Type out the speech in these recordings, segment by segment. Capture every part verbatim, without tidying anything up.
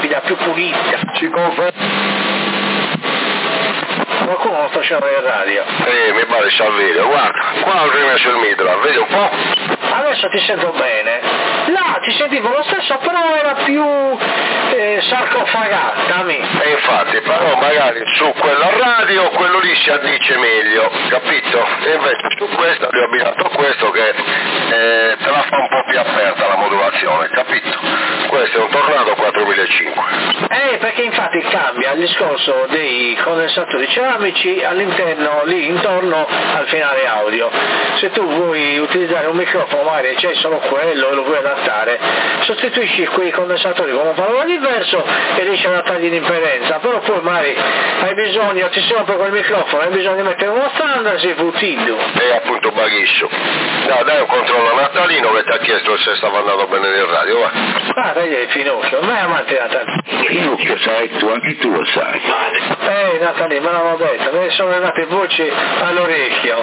limpida, più pulita. Ci confermo. Qualcuno lo sta facendo in radio? Sì, mi pare Salverio, guarda, qua ho rimesso il mitra, vedi un po'? Adesso ti sento bene. Là ti sentivo lo stesso, però era più eh, sarcofagata. E infatti, però magari su quella radio quello lì si addice meglio, capito? E invece su questo abbiamo abbinato questo che eh, te la fa un po' più aperta la modulazione, capito? Questo è un Tornado quattromilacinquecento. Eh, perché infatti cambia il discorso dei condensatori ceramici all'interno, lì intorno al finale audio. Se tu vuoi utilizzare un microfono magari c'è solo quello e lo vuoi adattare, sostituisci quei condensatori con un valore diverso e riesci ad adattargli l'impedenza, però poi magari hai bisogno, ti si rompe quel microfono, hai bisogno di mettere uno standard, sei futito. E appunto baghiscio. No, dai un controllo a Natalino che ti ha chiesto se stava andando bene nel radio, va. Ah, dai, è Finocchio, non è amante di Natalino. Finocchio sai tu, anche tu lo sai. Eh, Natalino, me l'hanno detto, me ne sono arrivate voci all'orecchio.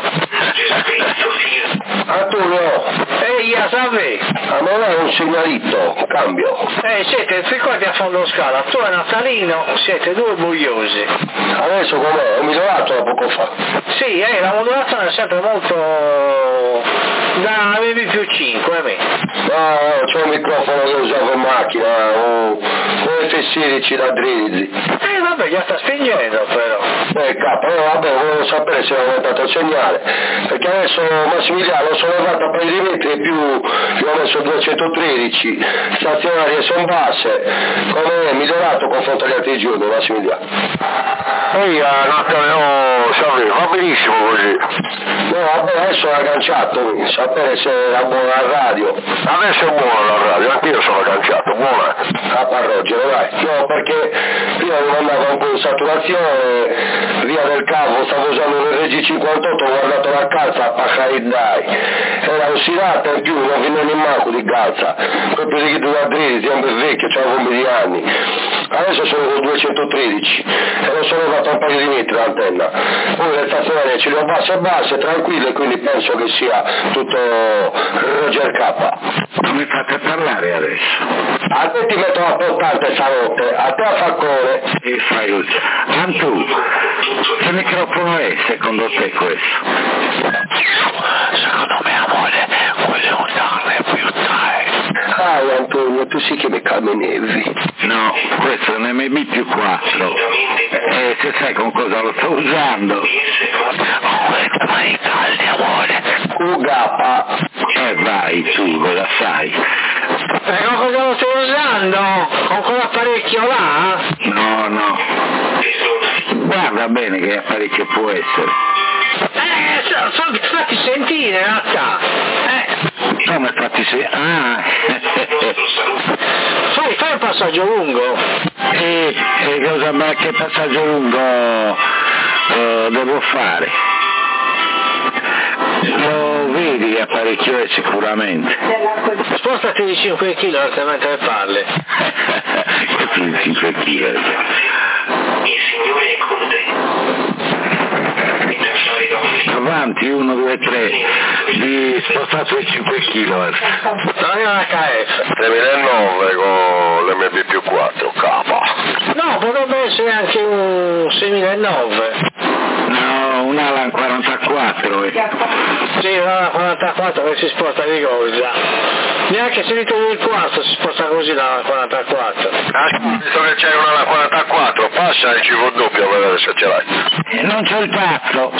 Ah, tu no? Ehi, ya sape. A me è un segnalito, cambio. Eh, siete tre quarti a fondo scala, tu e Natalino siete due buiosi. Adesso com'è? Ho migliorato da poco fa. Sì, eh, la modulazione è sempre molto... da avevi più cinque, a me. No, c'è un microfono che usavo in macchina, un, un F sedici da Drizzi. Eh, vabbè, già sta spingendo, però. Eh, capo, eh, vabbè, volevo sapere se è aumentato il segnale. Perché adesso Massimiliano ho sollevato a paio di metri e più, io ho messo duecentotredici, stazionarie sono basse, come è migliorato confronto agli altri giorni, Massimiliano. Ehi, no, Salve, va benissimo così. No, vabbè, adesso è agganciato, sapere se è buona la radio. Adesso è buona la radio, anch'io sono agganciato, buona. A parrogere, vai. No, perché prima mi mandava un po' in saturazione, via del cavo, stavo usando un R G cinquantotto, ho guardato la calza, pacai dai. Era ossidata in più, non viene in manco di calza. Proprio di chiudo da Drizzi, sempre vecchio, c'avevo un di anni. Adesso sono con duecentotredici e non sono dato un paio di metri l'antenna. Poi le stazionarie ce le ho basse e basse, tranquille, quindi penso che sia tutto Roger K. Come fate a parlare adesso? A te ti metto la portante stanotte, a te a Faccone. E fai così. Antù, che microfono è secondo te questo? Secondo me, amore, quello è un R più tre. Dai Antonio, tu sì che mi calmi nevi. No, questo è un M B più quattro. E se sai con cosa lo sto usando? Oh, queste mani calde, amore. Ugapa. Eh vai, tu cosa sai? E con cosa lo stai usando? Con quell'apparecchio là? No, no. Guarda bene che apparecchio può essere. Eh, sono fatti sentire in realtà. Eh. Come fatti se... Ah! Fai, fai un passaggio lungo. E, e cosa, ma che passaggio lungo uh, devo fare? Lo vedi l'apparecchio è sicuramente. Spostati di cinque chilometri mentre parli. Che di cinque chilometri? Il Signore è con te. Avanti, uno, due, tre, di spostato di cinque chilometri. Non è una H F. tremilanove con l'M B più quattro, K. No, potrebbe essere anche un semilanove. No, un Alan quarantaquattro. Eh. Sì, un Alan quarantaquattro che si sposta di cosa. Neanche se li togli il quarto si sposta così l'Alan quarantaquattro. Ah, visto che c'è un Alan quarantaquattro, passa il C V doppio a vedere se ce l'hai. E non c'è il pazzo.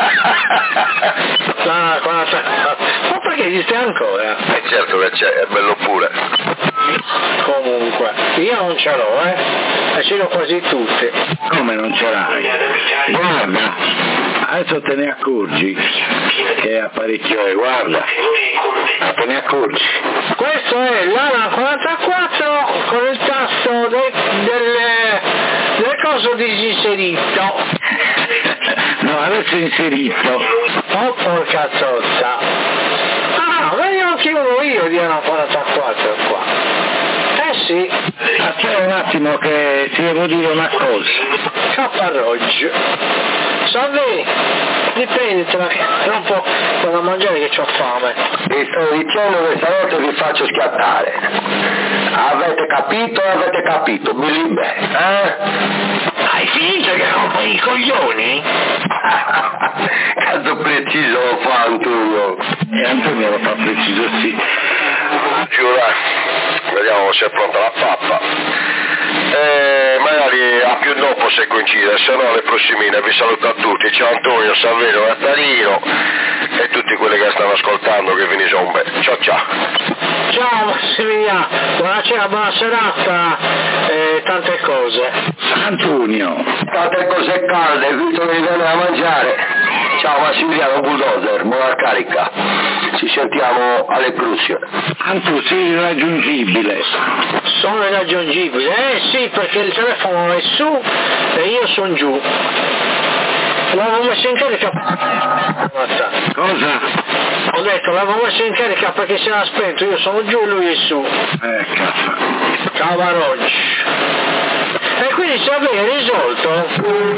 L'Alan quarantaquattro. Ma perché esiste ancora? Eh certo che c'è, è bello pure. Comunque, io non ce l'ho, eh. E ce l'ho quasi tutte. Come non ce l'hai? Guarda, adesso te ne accorgi che apparecchio è, guarda. Te ne accorgi. Questo è l'Alan quarantaquattro con il tasto del, del, del coso disinserito. No, adesso è inserito. Oh, porca zozza. Ah, vediamo anche uno io di Alan quarantaquattro qua. Eh sì. Aspetta un attimo che ti devo dire una cosa. Capparroggio. Salve, riprenditela, non può da mangiare che c'ho fame. Vi sto dicendo che stanotte vi faccio schiattare. Avete capito o avete capito? Bilibè, eh? Hai finito che rompo i coglioni? Cazzo preciso lo fa Antonio. E Antonio lo fa preciso, sì. Giura, vediamo se è pronta la pappa. Eh, magari a più dopo se coincide, se no alle prossimine. Vi saluto a tutti, ciao Antonio, Salvino, Nattalino e tutti quelli che stanno ascoltando, che vi ne sono bene. Ciao ciao. Ciao Massimiliano, buonasera, buona serata, eh, tante cose. Antonio. Tante cose calde, Vito mi viene da mangiare. Ciao Massimiliano Bulldozer, buona carica. Ci sentiamo alle Prusse. Antu, sei irraggiungibile. Sono irraggiungibile, eh sì, perché il telefono è su e io sono giù. L'avevo messo in carica. Cosa? Ho detto, l'avevo messo in carica perché si era spento, io sono giù e lui è su. Eh, cazzo. Cavaroggi. E quindi se avevi risolto?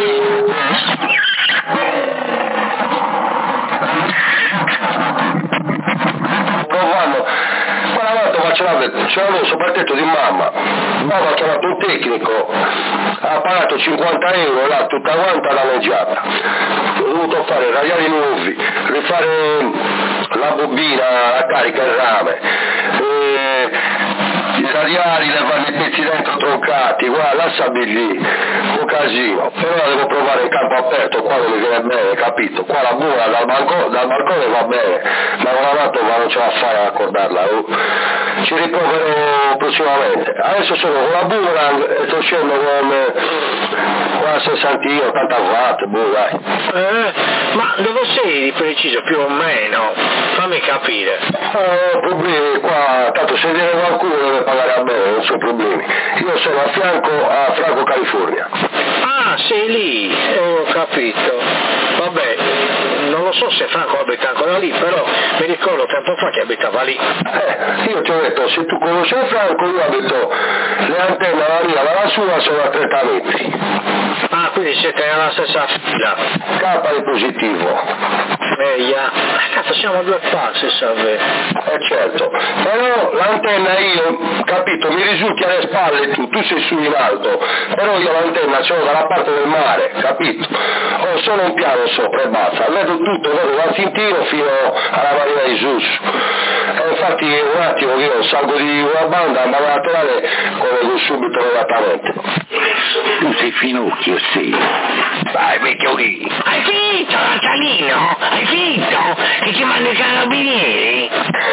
Provando, quella volta faccio l'avevo soprattutto di mamma. Mamma ha chiamato un tecnico, ha pagato cinquanta euro là tutta quanta danneggiata. Ho dovuto fare radiali nuovi, rifare la bobina, la carica, il rame. E i radiali, levare i pezzi dentro troncati, guarda, lasciami lì, un casino, però la devo provare in campo aperto, qua non mi viene bene, capito? Qua la buona dal, balco, dal balcone va bene, ma una volta non ce la fai a accordarla, uh. Ci riproverò prossimamente. Adesso sono con la boomerang e sto scendo con, con la sessantina, ottanta watt, boh, dai. Eh, ma dove sei di preciso, più o meno? Fammi capire. Eh, problemi qua, tanto se viene qualcuno deve pagare a me, non sono problemi. Io sono a fianco a Franco, California. Ah, sei lì, eh, ho capito. Vabbè, non lo so se Franco abita ancora lì, però mi ricordo tempo fa che abitava lì. Eh, io ti ho detto, se tu conosci Franco, io abito le antenne la mia, ma la sua sono a trenta metri. Ah, quindi siete nella stessa fila. K di positivo. Meglio. Cazzo, siamo a due passi, salve. Eh certo, però l'antenna io, capito, mi risulti alle spalle tu, tu sei su in alto, però io l'antenna sono dalla parte del mare, capito? Ho solo un piano sopra e basta, vedo tutto, vedo dal Sintino fino alla Marina di Sus. E infatti un attimo che io salgo di una banda, andavo a laterale, collego subito immediatamente. Tu sei finocchio, sì. Dai, vecchio lì. Hai finito, Nattalino? Hai finito? Che ti mando i carabinieri?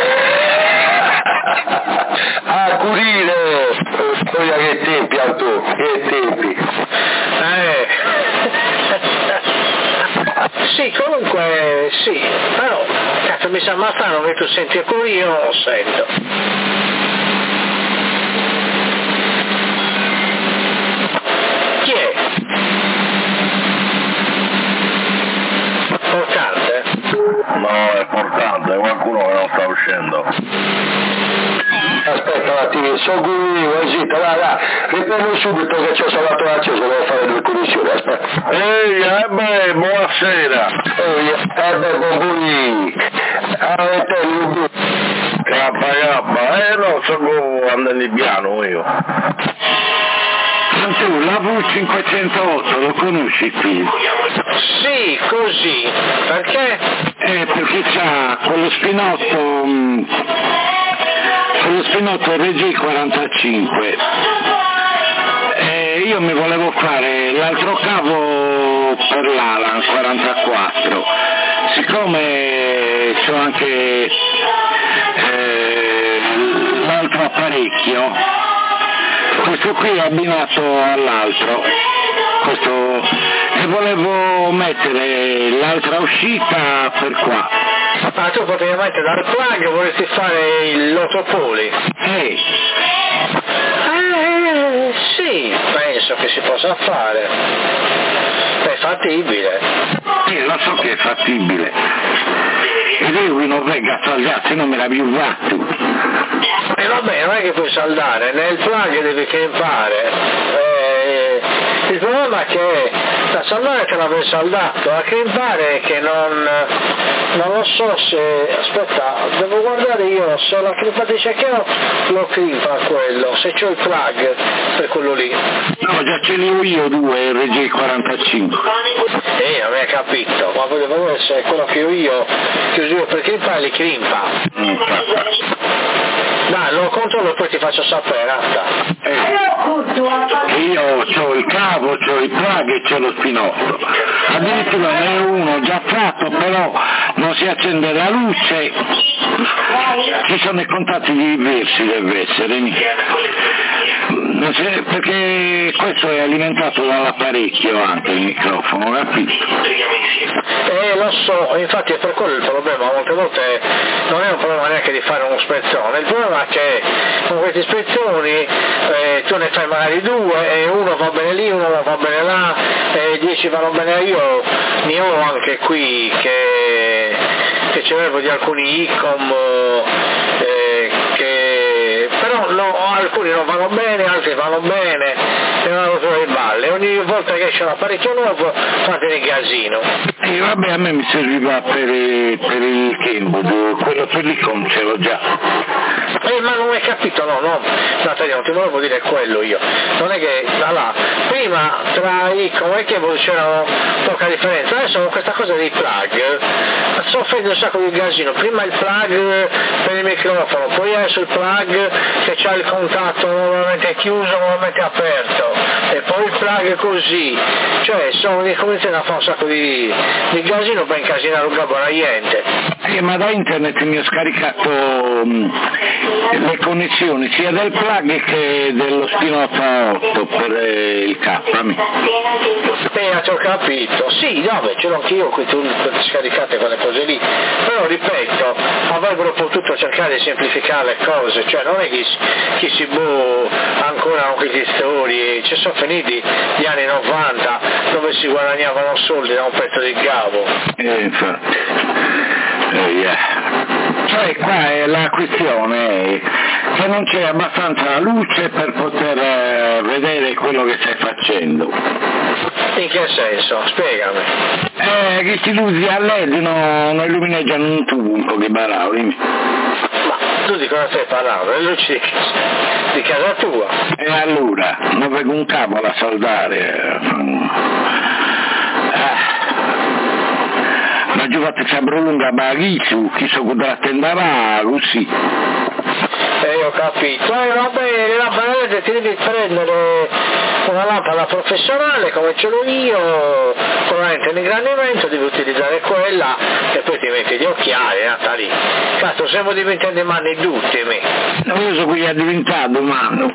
A curire! Poi che tempi, Antonio, che tempi. Eh. Sì, comunque sì, però cazzo mi sembra strano che tu senti qui, io non lo sento. Chi è? Portante? No, è portante, è qualcuno che non sta uscendo. Aspetta un attimo, sono qui, zitto, vai, vai, riprendo subito che c'ho salvato l'acceso, devo fare due commissioni, aspetta. Ehi, eh beh, buonasera. Ehi, eh beh, buongiorno. Ah, te, lui. Cappa, cappa, eh no, sono andando piano io. Tu, la V cinquecentootto lo conosci tu? Sì, così, perché? Eh, perché c'ha quello spinotto, mh, quello spinotto R G quarantacinque. E io mi volevo fare l'altro cavo per l'Alan quarantaquattro. Siccome c'ho anche eh, l'altro apparecchio, questo qui è abbinato all'altro, questo, e volevo mettere l'altra uscita per qua. Ah, tu potevi mettere dal plug, vorresti fare l'otopoli? Eh. Eh, sì, penso che si possa fare. È fattibile. Sì, lo so che è fattibile. E lui non venga a tagliarsi, non me l'ha più fatto. E lo vabbè, non è che puoi saldare, nel plug devi crimpare. Eh, il problema è che da saldare te l'avrei saldato, a crimpare che non, non lo so se, aspetta, devo guardare io se la crimpatrice che ho lo crimpa quello, se c'ho il plug per quello lì. No, già ce li ho io due R G quarantacinque. Eh, non mi hai capito, ma volevo vedere se quello che ho io, che uso io per crimpare li crimpa. Mm. Dai, lo controllo e poi ti faccio sapere, Atta. Eh, io ho il cavo, ho il plug e c'ho lo spinotto. Addirittura ne ho uno già fatto, però non si accende la luce. Ci sono i contatti diversi, deve essere. Non si, perché questo è alimentato dall'apparecchio anche il microfono, capito? Eh, lo so, infatti è per quello il problema, molte volte non è un problema neanche di fare uno spezzone, il problema è che con questi spezzoni eh, tu ne fai magari due e uno va bene lì, uno va bene là, e dieci vanno bene. Io ne ho anche qui che, che c'avevo di alcuni Icom eh, che però no, alcuni non vanno bene, altri vanno bene, e una rottura di balle. Ogni volta che esce un apparecchio nuovo fate il gasino. E vabbè, a me mi serviva per, per il Kenwood, quello per l'Icom ce l'ho già. Eh, ma non hai capito, no, no, Natalia, non ti volevo dire quello io. Non è che, allora, prima tra Icom e Kenwood c'era poca differenza, adesso con questa cosa dei plug soffre un sacco di gasino. Prima il plug per il microfono, poi adesso il plug che c'ha il contatto normalmente chiuso, normalmente aperto, e poi il plug così, cioè sono cominciano a fare un sacco di, di gasino per incasinare un gabbo a niente. Eh, ma da internet mi ho scaricato mh, le connessioni sia del plug che dello spinotto a otto per eh, il K. Eh, ti ho capito, sì, no, ce l'ho anch'io qui, tu scaricate quelle cose lì, però ripeto, avrebbero potuto cercare di semplificare le cose, cioè non è che chi si boh ancora con queste storie, ci sono finiti gli anni novanta dove si guadagnavano soldi da un pezzo di gavo. Eh, infatti. Eh, yeah. Cioè qua è la questione che non c'è abbastanza luce per poter eh, vedere quello che stai facendo. In che senso? Spiegami. Eh, che si usi a L E D non no illumineggiano un tubo un po' che barauri. Ma tu di cosa stai parlando? Le luci di casa, di casa tua? E allora, non vengo un cavo da saldare. Ah. La giovate sembra lunga baghisu, chi so cosa tendava così. Eh, ho capito. Eh, vabbè, le lampadette ti devi prendere una lampada professionale come ce l'ho io, con la lente di ingrandimento, devi utilizzare quella e poi ti metti gli occhiali, Natalie. Cazzo, siamo diventati manni tutti, me. Non io so che è diventato manno.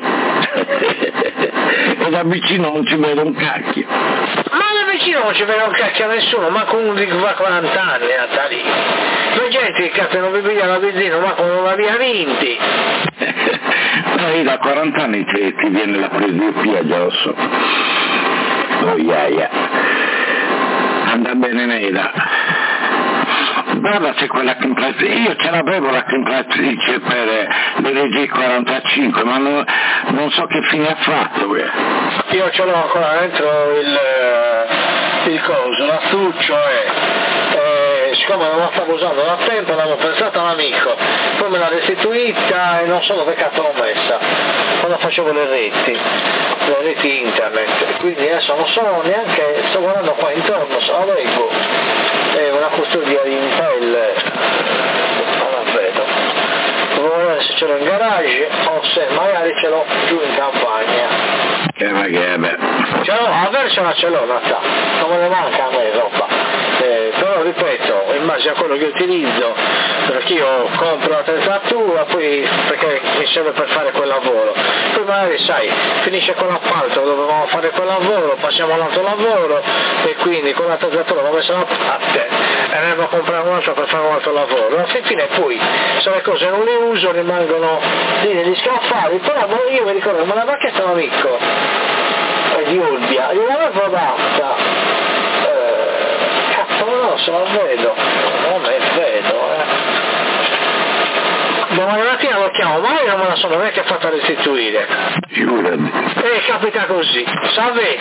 E da vicino non ci vedo un cacchio. Ma da vicino non ci vede un cacchio a nessuno, ma con uno di quaranta anni, Natalie. La gente che cazzo non vi piglia la benzina, ma con non l'aveva vinti. Noi da quaranta anni ti, ti viene la presbiopia addosso. Oh yeah, yeah. Anda bene Neda. Guarda se quella compratrice, io ce l'avevo la compratrice per l'R G quarantacinque, ma non, non so che fine ha fatto. Eh. Io ce l'ho ancora dentro il, il coso, l'astuccio e eh, siccome non la stavo usando da tempo l'avevo pensata a un amico, poi me l'ha restituita e non so dove cazzo l'ho messa, quando facevo le reti, le reti internet, quindi adesso non so neanche, sto guardando qua intorno, se la leggo, è una custodia in pelle, non la vedo, devo vedere se ce l'ho in garage o se magari ce l'ho giù in campagna. Che va che beh. Ce l'ho, a versione ce l'ho, Natà, non me ne manca a me roba, eh, però ripeto, in base a quello che utilizzo, perché io compro l'attrezzatura, poi perché mi serve per fare quel lavoro, poi magari sai, finisce con l'appalto, dovevamo fare quel lavoro, passiamo all'altro lavoro e quindi con l'attrezzatura l'ho messa da parte e andremo a comprare un altro per fare un altro lavoro, alla fine poi se le cose non le uso rimangono lì negli scaffali, però io mi ricordo, me l'aveva chiesto un amico di Olbia, io l'avevo data, eh, cazzo no, se la vedo, non me vedo, eh. domani mattina lo chiamo, ma io non me la sono neanche fatta restituire. Figurati. E capita così, salve.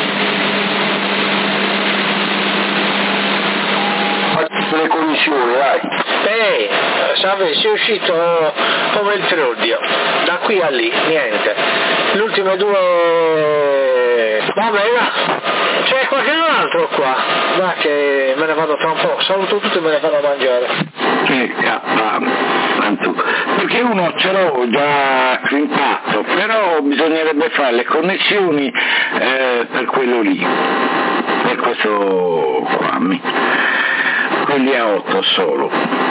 Le commissioni, dai. Ehi, salve, sei uscito come il Trodio, da qui a lì, niente. Le ultime due... Vabbè, va. C'è qualche altro qua, va che me ne vado tra un po', saluto tutti e me ne vado a mangiare. Che cazzo, perché uno ce l'ho già crimpato, però bisognerebbe fare le connessioni eh, per quello lì, per questo qua, quelli a otto solo.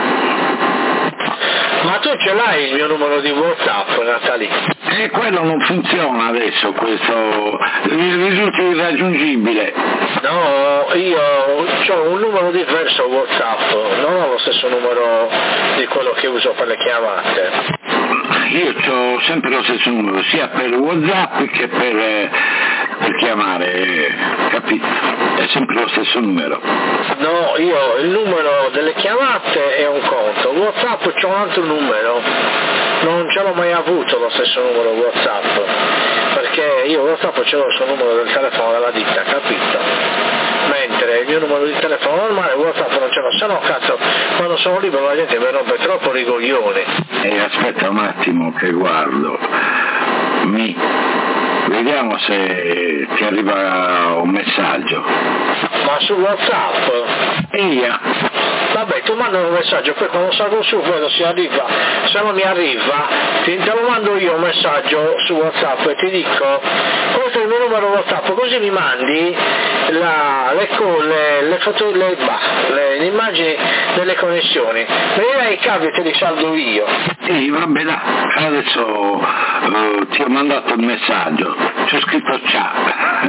Ma tu ce l'hai il mio numero di WhatsApp, Natali? E quello non funziona adesso, questo risulta irraggiungibile. No, io ho un numero diverso WhatsApp, non ho lo stesso numero di quello che uso per le chiamate. Io ho sempre lo stesso numero, sia per WhatsApp che per, eh, per chiamare, capito? È sempre lo stesso numero. No, io il numero delle chiamate è un conto, WhatsApp c'ho un altro numero, non ce l'ho mai avuto lo stesso numero WhatsApp, perché io WhatsApp ce l'ho sul numero del telefono della ditta, capito? Mentre il mio numero di telefono normale WhatsApp non ce l'ho, se no cazzo, quando sono libero la gente mi rompe troppo i coglioni. E aspetta un attimo che guardo, mi... vediamo se ti arriva un messaggio. Ma su WhatsApp? Eia. Vabbè, tu manda un messaggio, poi quando salgo su vedo se arriva, se non mi arriva, ti, te lo mando io un messaggio su WhatsApp e ti dico, questo è il mio numero WhatsApp, così mi mandi la, le, le, le foto, le, bah, le, le immagini delle connessioni, vedrai i cavi e te li saldo io. Sì, vabbè, dai, adesso uh, ti ho mandato il messaggio, c'è scritto ciao.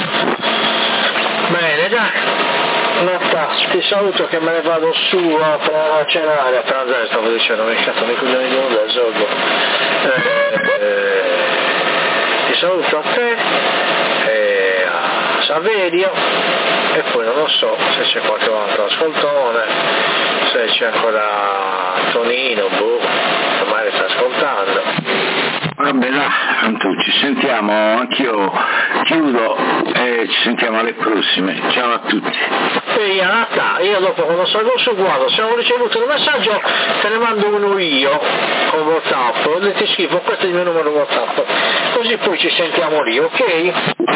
Bene, dai. Natta, ti saluto che me ne vado su a, a cenare, a pranzare, stavo dicendo, mi cazzo, mi coglioni di nulla, sorgo. Eh, eh, ti saluto a te, e a Saverio, e poi non lo so se c'è qualche altro ascoltone, se c'è ancora Tonino, boh, che magari sta ascoltando. Vabbè, dai, Antu, ci sentiamo, anch'io chiudo e ci sentiamo alle prossime. Ciao a tutti. E Natta, io dopo quando salgo su guardo, se non ho ricevuto il messaggio te ne mando uno io con WhatsApp, e ti scrivo questo è il mio numero WhatsApp, così poi ci sentiamo lì, ok?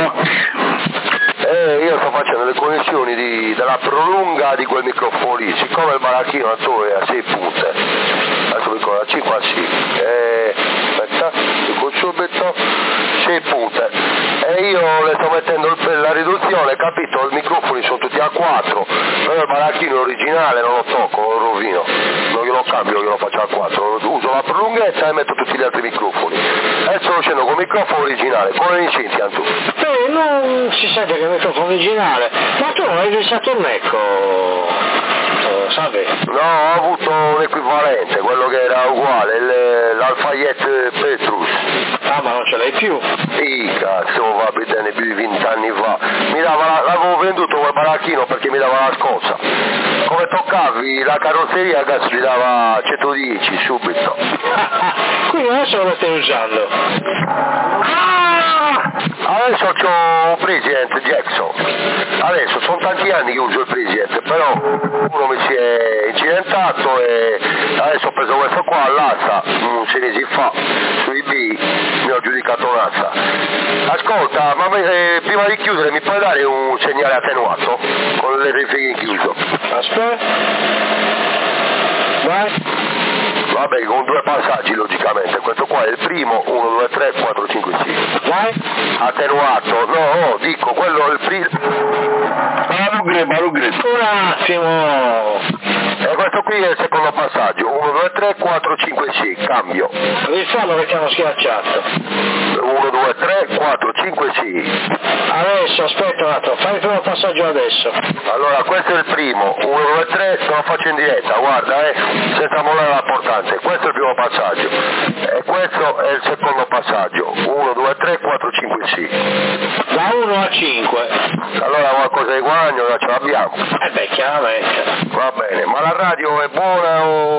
Eh, io sto facendo le connessioni di, della prolunga di quel microfono lì, siccome il baracchino è a sei punte, adesso mi ricordo, cinque a sei, eh, aspetta, dico subito, sei punte, e io le sto mettendo il, la riduzione, capito, i microfoni sono tutti a quattro, però il baracchino originale non lo tocco, lo rovino, non glielo cambio, glielo faccio a quattro, uso la prolunghezza e metto tutti gli altri microfoni, adesso lo scendo con il microfono originale, come mi senti Antu? Beh, non si sente che il microfono originale, ma tu non hai registrato il Necco, sai? No, ho avuto un equivalente, quello che era uguale, il, l'Alfayette Petrus. Ah, ma non ce l'hai più? Sì, cazzo, va bene, più di vent'anni fa. Mi dava, l'avevo venduto quel baracchino perché mi dava la scossa. Come toccavi la carrozzeria, cazzo, mi dava centodieci subito. Quindi adesso lo stai usando? Ah! Adesso ho un President Jackson. Adesso sono tanti anni che uso il President, però uno mi si è incidentato e adesso ho preso questo qua all'asta, sei mesi fa, su eBay, mi ho giudicato un'asta. Ascolta, ma eh, prima di chiudere mi puoi dare un segnale attenuato con le verifiche in chiuso? Aspetta. Vai. Vabbè, con due passaggi logicamente, questo qua è il primo, uno, due, tre, quattro, cinque, sei. Vai. Attenuato, no, no, dico, quello è il primo. Un attimo. E questo qui è il secondo passaggio, uno, due, tre, quattro, cinque, sei, cambio. Rifallo perché hanno schiacciato. uno, due, tre, quattro, cinque, sei. Adesso, aspetta un attimo, fai il primo passaggio adesso. Allora, questo è il primo, uno, due, tre, te lo faccio in diretta, guarda, eh, senza mollare la portante. Questo è il primo passaggio. E questo è il secondo passaggio, uno, due, tre, quattro, cinque, sei. Da uno a cinque. Allora qualcosa di guadagno ce l'abbiamo. Eh beh, chiaramente. Va bene, ma la radio è buona o se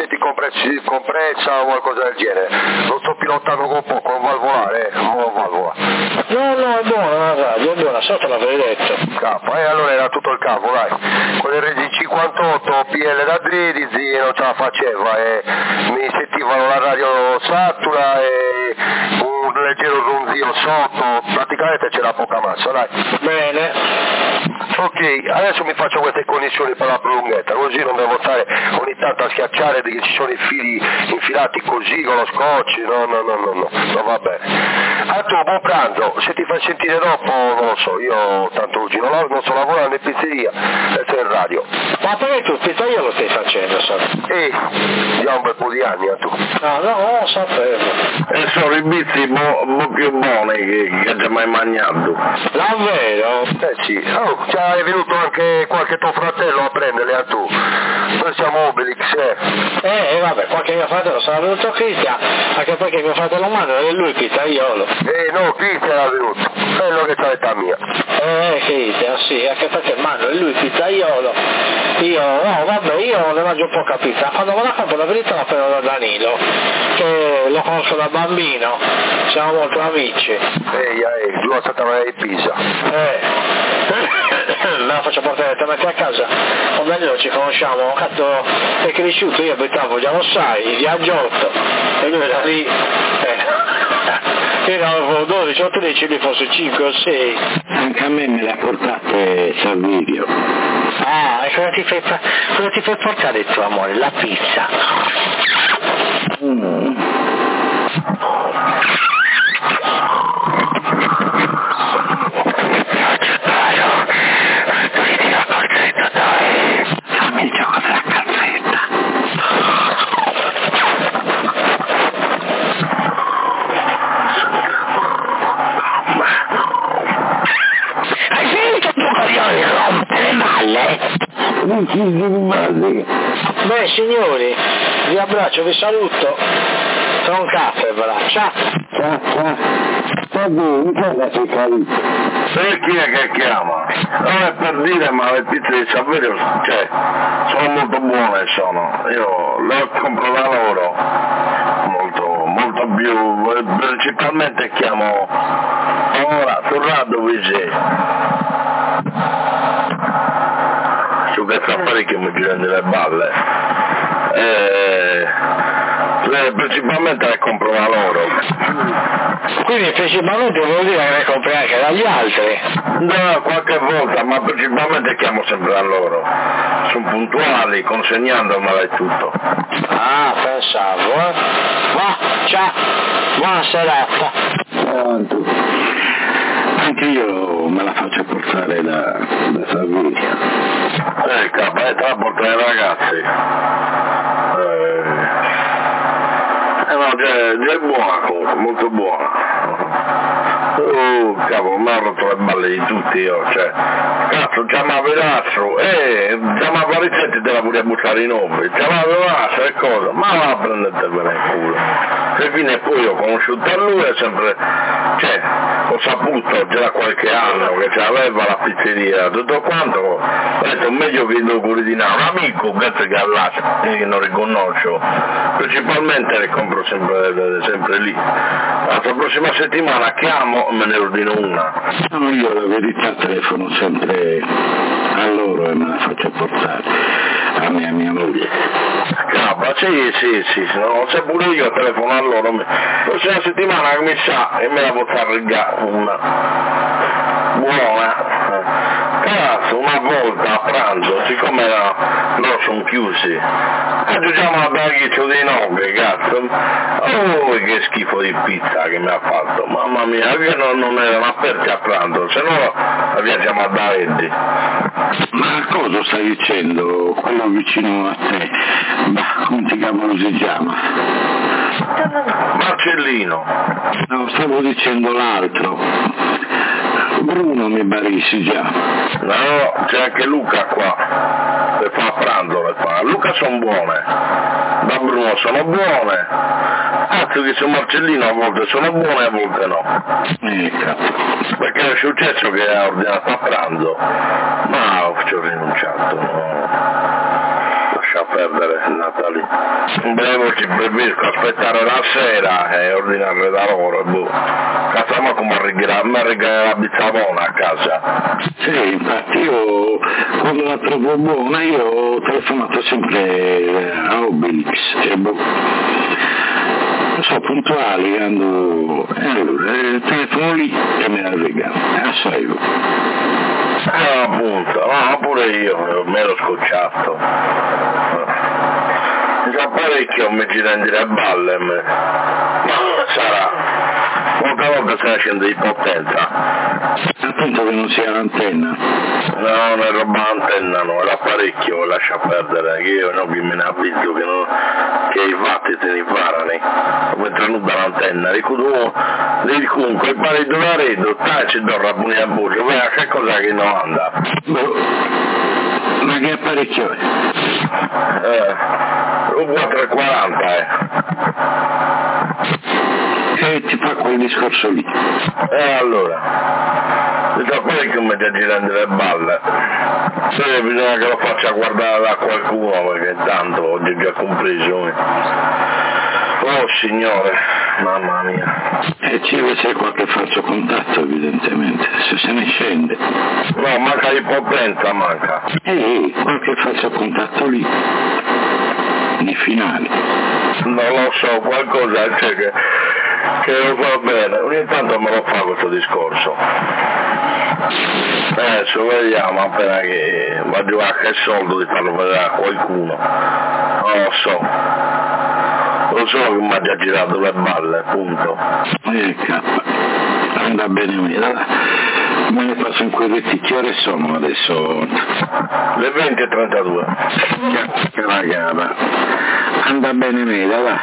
di compressi, compressa o qualcosa del genere. Lo sto pilotando con poco, non valvolare, eh, non valvola. No, no, è buona la radio, è buona, sotto l'avrei detto. Capo, eh, allora era tutto il capo, dai. Con il R G cinquantotto, P L da tredici, non ce la faceva, e mi sentivano la radio satura e un leggero ronzio sotto, praticamente c'era poca massa, dai. Bene. Ok, adesso mi faccio queste connessioni per la prolunghetta, così non devo stare ogni tanto a schiacciare perché ci sono i fili infilati così con lo scotch, no, no, no, no, no, non va bene. A tu, buon pranzo, se ti fai sentire dopo, non lo so, io tanto oggi non, non sto lavorando in pizzeria, adesso è in radio. Ma perché tu pizzeria lo stai facendo, so? Eh, già un bel po' di anni, a tu. No, no, non lo sapevo. E sono i bizzi mo, mo più buoni che, che già mai mangiato. Davvero? Eh sì, oh, già è venuto anche qualche tuo fratello a prenderle a tu. Noi siamo Obelix, eh. Eh, eh vabbè, qualche mio fratello sarà venuto Cristian, anche perché mio fratello Manuel è lui pizzaiolo. Eh no, Cristian era venuto, quello che c'ha l'età mia. Eh, Cristian, sì, anche perché Manuel è lui pizzaiolo. Io, no, vabbè, io ne mangio poca pizza. Quando me la compro la verità la prendo da Danilo, che lo conosco da bambino, siamo molto amici. Ehi, ehi, lui è stata una di Pisa. Eh. Me la faccio portare direttamente a casa. Con Danilo ci conosciamo, cazzo è cresciuto, io abitavo già lo sai, di Aggiotto, e lui era lì, eh, io avevo dodici o tredici, lui fosse cinque o sei. Anche a me me le ha portate Salvidio. Ah, e cosa ti fai, cosa ti fai portare il tuo amore? La pizza. Mm. Fammi il gioco della calzetta. Hai finito tuo coglione di rompere le balle? Non ci sono male. Beh signori, vi abbraccio, vi saluto. Sono un caffè, voilà. Ciao. Ciao, ciao. Sta bene, che la sei carita? Per chi è che chiama? Non è per dire, ma le pizze di Saverio, cioè, sono molto buone, sono. Io le compro da loro, molto, molto più, principalmente chiamo ora su Radovici. Su che fa parecchio mi girano le balle. E... Le, principalmente le compro da loro. Quindi principalmente vuol dire che le compri anche dagli altri? No, qualche volta, ma principalmente chiamo sempre da loro. Sono puntuali, consegnandomela e tutto. Ah, pensavo, eh. Va, ciao, buona serata. Pronto. Anche io me la faccio portare da, da Salvinia. Eh, capo, è tra portare ai ragazzi. Eh... Eh no, già, già è buona comunque, molto buona. Oh, cavolo, mi ha rotto le balle di tutti io, cioè, cazzo, chiama Verazzo, eh, chiama Parizetti te la pure a buttare in nome, chiama Verazzo e cosa, ma va a prendertevene in culo. Alla fine poi ho conosciuto a lui e sempre, cioè, ho saputo già da qualche anno che aveva la pizzeria, tutto quanto, ho detto meglio che do pure di là, un amico, grazie che all'ascia, che non riconosco, principalmente le compro sempre, sempre lì. La prossima settimana chiamo e me ne ordino una. No, io la verità telefono sempre a loro e me la faccio portare a me e a mia moglie. Capa, sì, sì, sì, no, se pure io telefono a loro, la prossima settimana che mi sa e me la posso caricare una buona. Cazzo, una volta a pranzo, siccome no, loro sono chiusi, aggiungiamo la baghiccio di nove, cazzo. Oh, che schifo di pizza che mi ha fatto, mamma mia, che non, non erano aperti a pranzo, se no la viaggiamo a Davetti. Ma cosa stai dicendo, quello vicino a te? Ma come ti cavolo si chiama? Marcellino. No, stavo dicendo l'altro. Bruno mi pare si chiama. No, c'è anche Luca qua, le fa a pranzo le fa. Luca sono buone, da Bruno sono buone, anzi che su Marcellino a volte sono buone e a volte no. Eh, cazzo. Perché è successo che ha ordinato a pranzo, ma ci ho rinunciato, no. Lascia perdere, Natali. Devo ci preferisco aspettare la sera e ordinarle da loro, boh. Casama come arriverà, mi arriverà la bizzavona a casa. Sì, infatti io quando la trovo buona io ho telefonato sempre a Obelix, e boh. Sono puntuali, ando, e allora, eh, telefono lì e me la regalo, e la so io. Eh, appunto, no, pure io, me l'ho scocciato. Già parecchio mi gira in dire a balle, me. Ma sarà. Qualche volta se ne scende di potenza. Attento che non sia l'antenna. No, non è roba antenna, no, era parecchio, lascia perdere, che io non mi ne avviso che, non, che i fatti se ne imparano. Mentre non da l'antenna, dico tu, dico comunque, pare di Laredo, taci do rabuni a bucio, vedi che cosa che non anda. Boh, ma che apparecchio è? Eh, un quattro e quaranta, eh. E ti fa quel discorso lì. E allora, da quelli che mi sta girando le balle, se bisogna che lo faccia guardare da qualcuno, perché tanto ho già compreso. Oh signore, mamma mia. E ci deve essere qualche falso contatto evidentemente, se se ne scende. No, manca di potenza, manca. E qualche falso contatto lì. Nei finali. Non lo so, qualcosa c'è che, che lo fa bene, ogni tanto me lo fa questo discorso. Adesso vediamo appena che va a giocare che soldo di farlo vedere a qualcuno. Non lo so. Lo so che mi ha già girato le balle, punto. E cappa, anda bene mia, me ne passo in quei retti, che ore sono adesso? Le venti e trentadue. Che la gara, anda bene mia, va.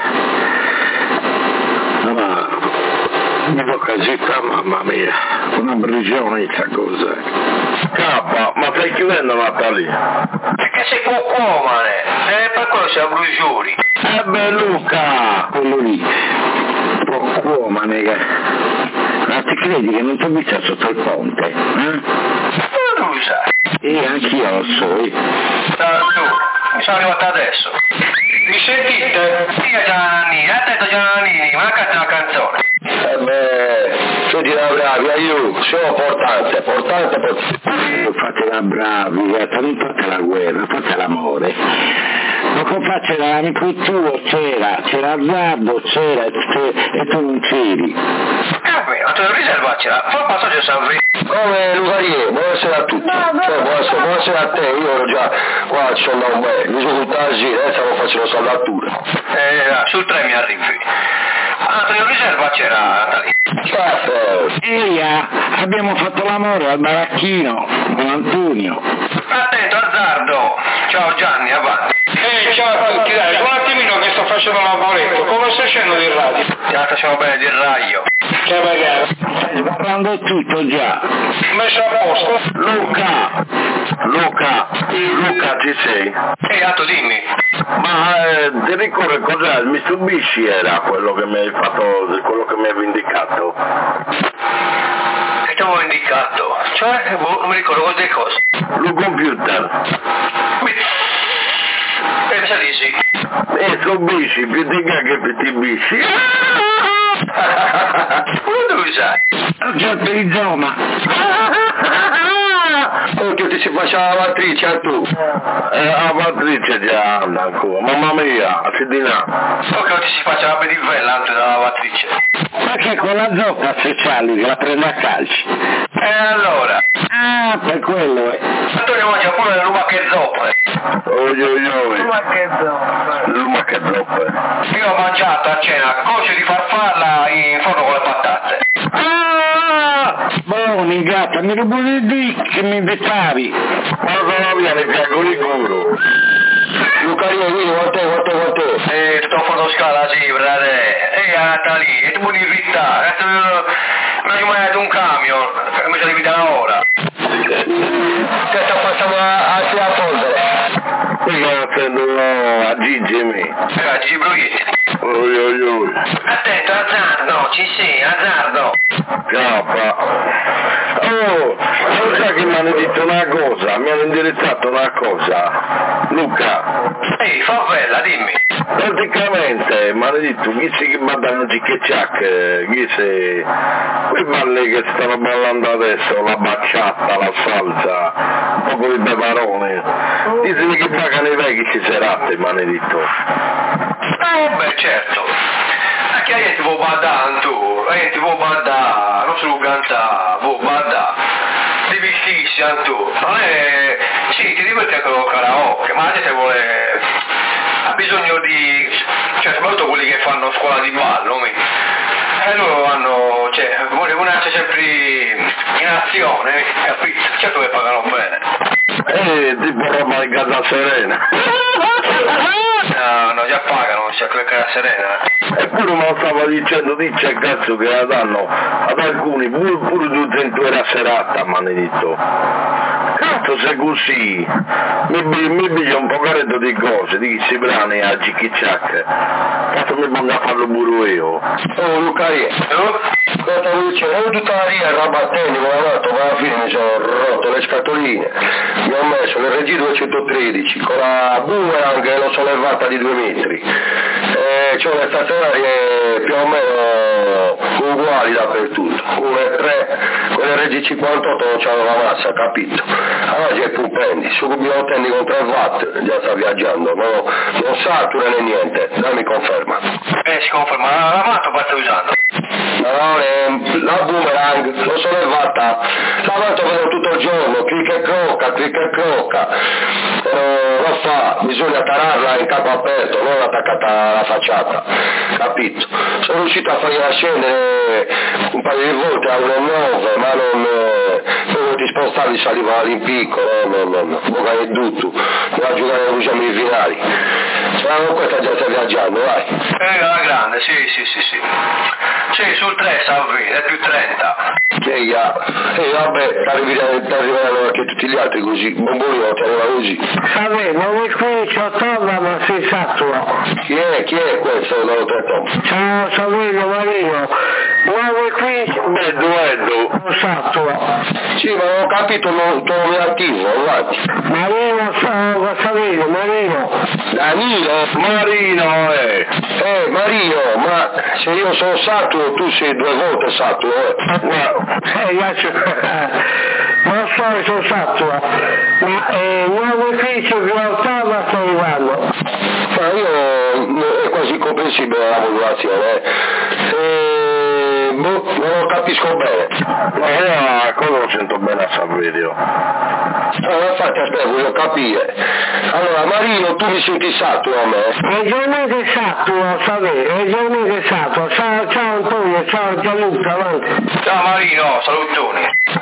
Ma mi tocca zitta, mamma mia, una brigione questa cosa. Cappa, ma stai chiudendo Natali? Perché sei cuoco, mane, e per quello sei a brucioli. Eh beh Luca, quello lì, cuoco, mane, ma ti credi che non ti ho visto sotto il ponte? Eh? Non lo sai. E anch'io lo so. Eh. Da, tu, mi sono arrivato adesso. Mi sentite? Sì, Giannini, ha detto Giannini, ma cazzo una canzone. Eh beh, tutti da bravi, aiuto, siamo portante, portante, portante. Fatela bravi, non fate la guerra, fate l'amore. Ma come faceva l'amico tuo, c'era, c'era Azzardo, c'era, e tu non c'eri. Capito, te lo riserva, c'era, fa il passaggio San Vito. Come Lucarie, buonasera a tutti. Cioè, buonasera, buonasera a te, io ero già qua, ci sono da un bel, mi sono tutta la gira, adesso non faccio la saldatura. Eh, sul tre mi arrivi. Ah, te lo riserva c'era Natali. Certo. Eia, abbiamo fatto l'amore al baracchino con Antonio. Attento Azzardo. Ciao Gianni, avanti. Eh, ciao a tutti, dai, un attimino che sto facendo un lavoretto. Come stai scendo di radio? Già facciamo bene di raio. Che magari. Stai sbarrando tutto già. Messo a posto. Luca, Luca, Luca ci sei? Ehi, Atto, dimmi. Ma eh, ti ricordi cos'è? Il Mitsubishi era quello che mi hai fatto, quello che mi avevi indicato. Che ti avevo indicato? Cioè, boh, non mi ricordo quante cose. Il computer. Mi... Pensa di sì. E sono bici, più di che più di bici. Come tu sai? Ho già per il zoma. Oh, che ti si faceva la lavatrice a tu? Eh, la lavatrice già anda ancora, mamma mia, a sedina. So che ti si faceva la pedivella anche dalla lavatrice. Ma che con la zocca speciale che la prende a calci? E allora? Ah, per quello è. Antonio mangia pure le lumache zoppe. Oi oi oi. Lumache zoppe. Lumache zoppe. Io ho mangiato a cena cosce di farfalla in forno con le patate. Ah! Buoni gatta, mi rubo il dì che mi inventavi. Ma sono via le piango di culo. Luca, io vieni, guarda te, guarda te, guarda te. Eh, sto fuori scala, sì, frate. Ehi, Natali, e tu mi devi irritare. Mi hai mandato un camion, mi devi dare ora. Che sta passando a sia a polvere. Sto facendo a Gigi me. Eh, a Gigi Brughetti. Oi oi oi. Attento, Azzardo, ci sei, Azzardo. Cappa. Oh, non sa che mi hanno detto una cosa, mi hanno indirizzato una cosa, Luca. Ehi, favela, dimmi. Praticamente mi hanno detto chi si che mandano Cicchecciac, chi si quei balli che stanno ballando adesso, la bacciata, la salsa, un po' di peperone, dicono che pagano i vecchi serate, mi hanno detto. Eh beh, certo. A chi hai vuoi badare tu? Hai vuoi badare, non solo cantare, vuoi badare. Devi fissi tu. Non è... Sì, ti diverti anche con lo karaoke, ma la gente vuole... ha bisogno di... cioè soprattutto quelli che fanno scuola di ballo, mi. E loro hanno... cioè, vogliono essere sempre in azione, capito? Certo che pagano bene. Eh, tipo roba di casa serena. No, no, già pagano, c'è quella casa serena. Eppure me lo stava dicendo, dice cazzo che la danno ad alcuni, pure, pure duecento serata, mi hanno detto. Cazzo se così, mi, mi piglio un po' caretto di cose, di questi brani a Cicchicciac, cazzo mi pongo a farlo pure io. Oh Luca, io, cosa stavo dicendo? Tutta la via rabattendo come dato, ma alla fine mi sono rotto le scatoline, mi ho messo l'R G duecentotredici con la boomerang e l'ho sollevata di due metri, e c'ho le stazionarie più o meno uguali dappertutto, uno e tre, con l'R G cinquantotto non c'hanno la massa, capito? Allora c'è pumpendi, subito ottendi con tre watt, già sta viaggiando, no, non satura né niente, dammi conferma. Eh, si conferma, la moto parte usando. No, eh, la boomerang, l'ho sollevata, la moto vedo tutto il giorno, clicca e crocca, clicca e crocca, eh, lo fa, bisogna tararla in capo aperto, non attaccata alla facciata, capito? Sono riuscito a farla scendere un paio di volte a uno virgola nove, ma non... Eh, ti spostavi, saliva all'Olimpico, no, no, no, no, Boga e Duttu, va a giocare a Lucia Milvinari. Ma con questa già stai viaggiando, vai. Eh, la grande, sì, sì, sì, sì. Sì, sul tre Salvi, è più trenta. E yeah. eh, vabbè, arriveranno anche tutti gli altri così, Bombolino ti arriva così. Vabbè, non è qui, c'ho Tomma, ma si sa tu. Chi è, chi è questo? Non lo tratto. Ciao, Samuello Marino. Nuovo qui, Beh, duello. lo sa tu. Sì, ma non ho capito il tuo nome attivo, avanti. Marino, Samuello, Marino. Danilo? Marino, eh. Eh, Marino, ma se io sono Satuo, tu sei due volte Satuo, eh. Eh, io non so, sono Satuo. Ma eh, nuovo ufficio che ottava sto arrivando. Ma io è quasi comprensibile la modulazione, eh. Eh, boh, non lo capisco bene. Ma io cosa lo sento bene a Salverio? Allora, infatti, aspetta, voglio capire. Allora, Marino, tu mi senti Satuo a me? Leggermente Satuo, sapete, leggermente Satuo. Ciao, ciao Antonio, ciao Gianluca, avanti. Ciao Marino, salutoni.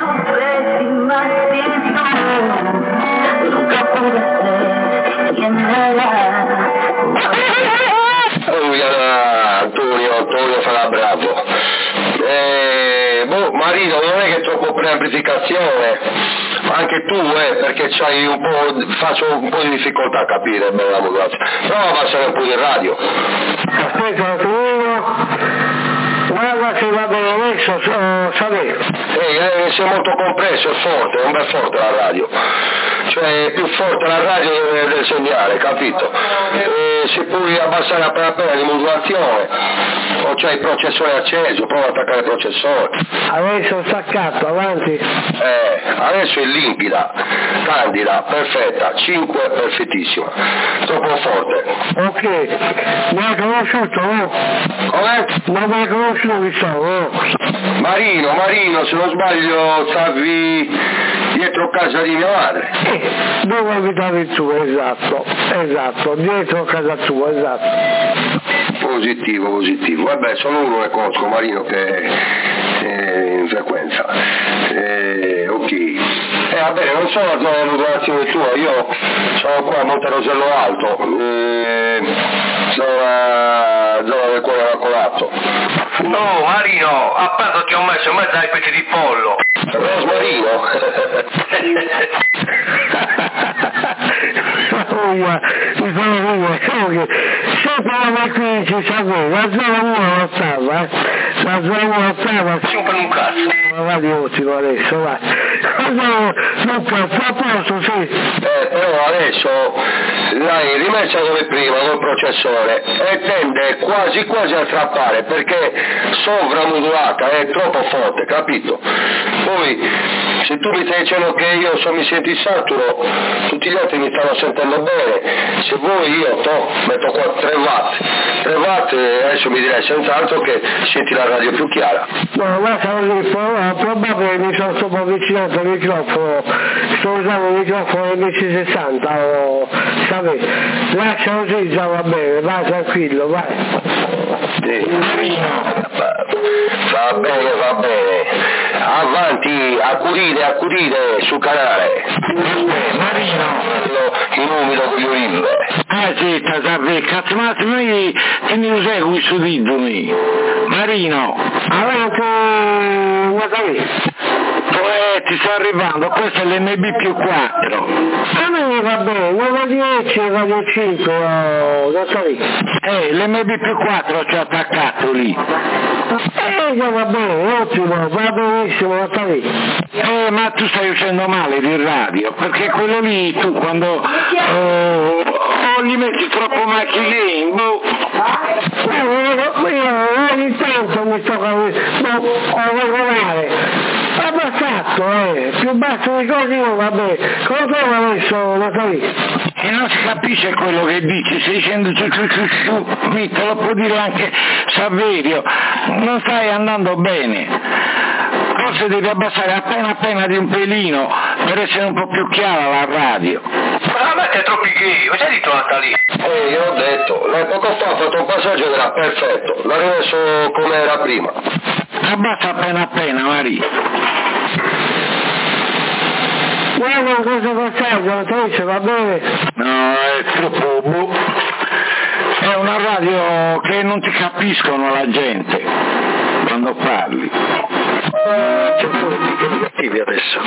Oh, Antonio, Antonio farà bravo. Eh, boh, Marino, non è che è troppo preamplificazione, anche tu, eh, perché c'hai un po', faccio un po' di difficoltà a capire bene la modulazione. Prova a abbassare un po' di radio. Aspetta un attimino. Guarda se va bene adesso, uh, sapete. Eh, eh, sei molto compresso, è forte, è un bel forte la radio. Cioè è più forte la radio del, del segnale, capito? Eh, se puoi abbassare appena appena di modulazione, o c'hai il processore acceso, prova ad attaccare il processore. Adesso staccato, avanti. Eh, adesso è limpida, candida, perfetta, cinque perfettissima, troppo forte. Ok, mi ha conosciuto, no? Come? Non mi ha conosciuto chi sono, no? Marino, Marino, se non sbaglio stavi dietro casa di mia madre. Eh, dove abitavi tu, esatto, esatto, dietro casa tua, esatto. Positivo, positivo. Vabbè, sono uno che conosco, Marino, che è in frequenza. Eh, ok. Eh, vabbè, non so la zona di modulazione tua, io sono qua a Monterosello Alto, eh, zona, zona del cuore macolato. No, Marino, appena ti ho messo in mezzo ai pezzi di pollo. Rosmarino? Oh, ma mi fanno ridere, che sempre la qui ci sa la zona uno l'ottava, eh? La zona uno l'ottava. Si rompe un cazzo. va di ottimo adesso, vai. Cosa, Luca, sta a posto, sì. Eh, però adesso l'hai rimessa come prima col processore e tende quasi quasi a strappare perché sovramodulata, è troppo forte, capito? Poi se tu mi stai dicendo che io so, mi senti saturo, tutti gli altri mi stanno sentendo bene, se vuoi io to, metto qua tre watt, tre watt e adesso mi direi senz'altro che senti la radio più chiara. No, guarda, probabile mi sono un po' avvicinato al microfono, sto usando il microfono M C sessanta o sapete, lascia così già va bene, vai tranquillo, vai. Sì. Va bene, va bene, avanti, accudite, accudite sul canale. Marino, in umido con gli urimbe. ah sì, sapete, cazzo, ma noi che ne usiamo i sudidumi? Marino, Avanti, guarda eh, ti sto arrivando, questo è l'M B più quattro. a me va bene, non va dieci, va di cinque, oh, non so lì. Eh, l'M B più quattro ci ho attaccato lì. Eh, già va bene, ottimo, va benissimo, va lì. Eh, ma tu stai uscendo male di radio, perché quello lì tu quando oh, oh, gli metti troppo macchine, boh. Eh, io ogni tanto mi sto a regolare. Abbassato, eh, più basso di così non va bene. Come trovo adesso Natali? E non si capisce quello che dici, stai dicendo su su su su, mi te lo può dire anche Saverio, non stai andando bene. Forse devi abbassare appena appena di un pelino per essere un po' più chiara la radio. Ma a me è troppo gay, ho già detto Natali. Eh, io ho detto, lei poco fa ha fatto un passaggio ed era perfetto, l'ha rimesso come era prima. Abbassa appena appena, Maria. Guarda questo passaggio, Natali, va bene? No, è troppo boh. È una radio che non ti capiscono la gente quando parli. C'è un po' di cattivi adesso.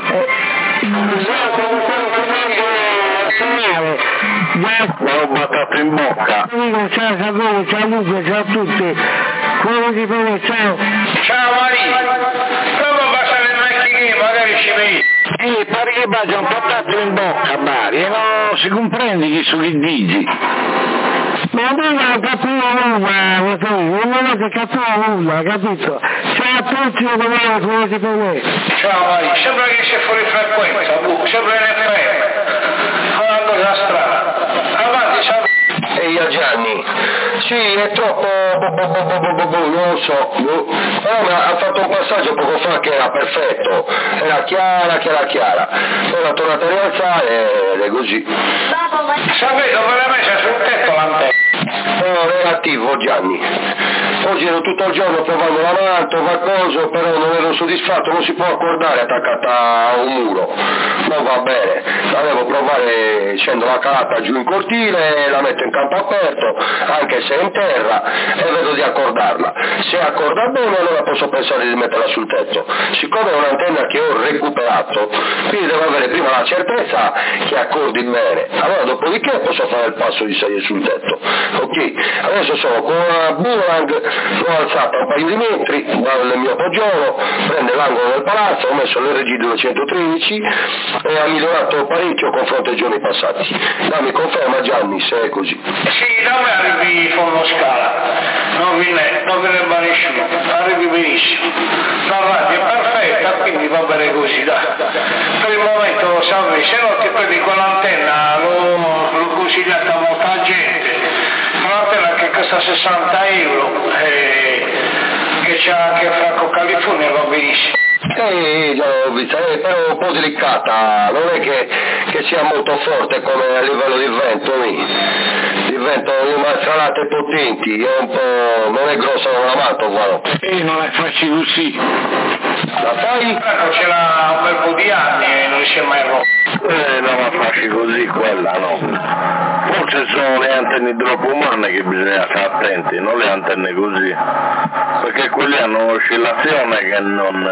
L'ho battato in bocca. Ciao Saverio, ciao Luca, ciao a tutti. Come ti pone, ciao. Ciao Maria, prova a passare il macchine, magari ci vedi. Eh, pare che vada un battato in bocca, Bari, e non si comprende chi su che dici. Ma non ho capito nulla, non ho capito nulla, capito? Ciao a tutti, come ti pone? Ciao Maria, sembra che sei fuori frequenza, boh, sembra in F M. Una cosa strana. Avanti, ciao. Ehi Gianni, sì, è troppo, non lo so, però ha fatto un passaggio poco fa che era perfetto, era chiara, chiara, chiara, poi l'ha tornata a rialzare ed è così. Sapete, veramente sul tetto l'antenna. No, relativo Gianni, oggi ero tutto il giorno provando la mantova, coso, però non ero soddisfatto, non si può accordare attaccata a un muro, non va bene, la devo provare, scendo la calata giù in cortile, la metto in campo aperto, anche se è in terra, e vedo di accordarla. Se accorda bene allora posso pensare di metterla sul tetto. Siccome è un'antenna che ho recuperato, quindi devo avere prima la certezza che accordi bene, allora dopodiché posso fare il passo di salire sul tetto. Ok, adesso sono con una boomerang, l'ho alzata un paio di metri dal mio poggiolo, prende l'angolo del palazzo, ho messo l'R G duecentotredici e ha migliorato parecchio confronto ai giorni passati. Dammi conferma Gianni se è così. Sì, da me arrivi fondo scala, non vi ne, non ve ne va nessuno, arrivi benissimo. La radio è perfetta, quindi va bene così, dai. Per il momento lo sapete, se no ti prendi quell'antenna, l'ho, l'ho consigliata a molta gente, un'antenna che costa sessanta euro, e che c'è anche Franco California, va benissimo. Eh, già l'ho vista, eh, però un po' delicata, non è che, che sia molto forte come a livello di vento, lì. Il vento di mastralate potenti, è un po', non è grossa come la manto, guarda. E non è facile così. La fai? Franco ce l'ha un bel po' di anni e non si è mai rotto. Eh, non è facile così quella, no. Forse sono le antenne idropumane che bisogna stare attenti, non le antenne così. Perché quelle hanno un'oscillazione che non,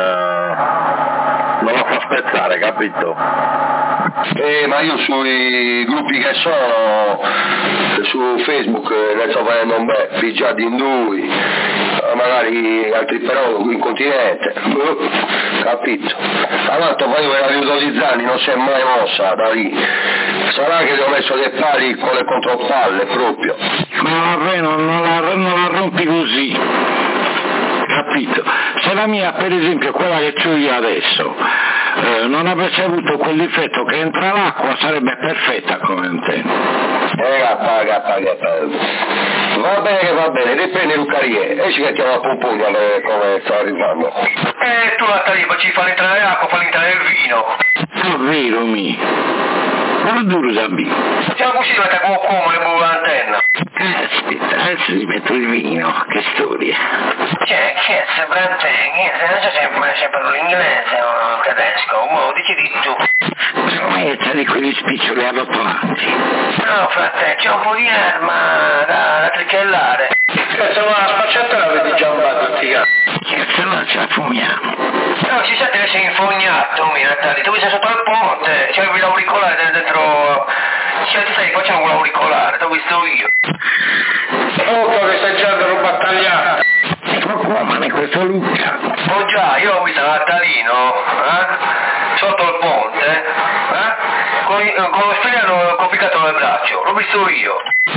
eh, non lo fa spezzare, capito? Eh, ma io sui gruppi che sono, su Facebook ne sto facendo un bel, pigiati in due, magari altri però in continente, capito? All'altro poi quella di Udolizzani non si è mai mossa da lì, sarà che gli ho messo dei pali con le contropalle proprio. Ma vabbè, non, non, la, non la rompi così, capito? Se la mia, per esempio, quella che c'ho io adesso, eh, non avesse avuto quell'effetto che entra l'acqua, sarebbe perfetta come antenna. Eh, cappa, cappa, cappa. Va bene, va bene, riprendi Luccarie, e ci mettiamo a Pumpugna come sta arrivando. Eh, tu Natali, ma ci fa entrare l'acqua, fa entrare il vino. Davvero, mi? Ma duro da B. Siamo così, mette come le buone l'antenna. Aspetta, adesso ti metto il vino, che storia. Cioè, che sembra antenna, non c'è sempre, sempre l'inglese o il tedesco, oh, dici di tu. Ma c'è di quegli spiccioli arrotolati. No, frate, c'è un po' di erba da, da tricellare. Cazzo, ma la spacciata la vedi già un po' tutti i Cazzo, no, ce la fumiamo. No, ci sente che sei infognato, mi Natali, tu sei sotto il ponte, c'avevi l'auricolare dentro... Cioè, ti sai, facciamo un auricolare, t'ho visto io. Oh, che stai già un battagliato. Ecco qua, ma è questo Luca. Oh già, io l'ho visto Natalino, eh? Sotto il ponte, eh? Con, con lo spillano conficato nel braccio, l'ho visto io.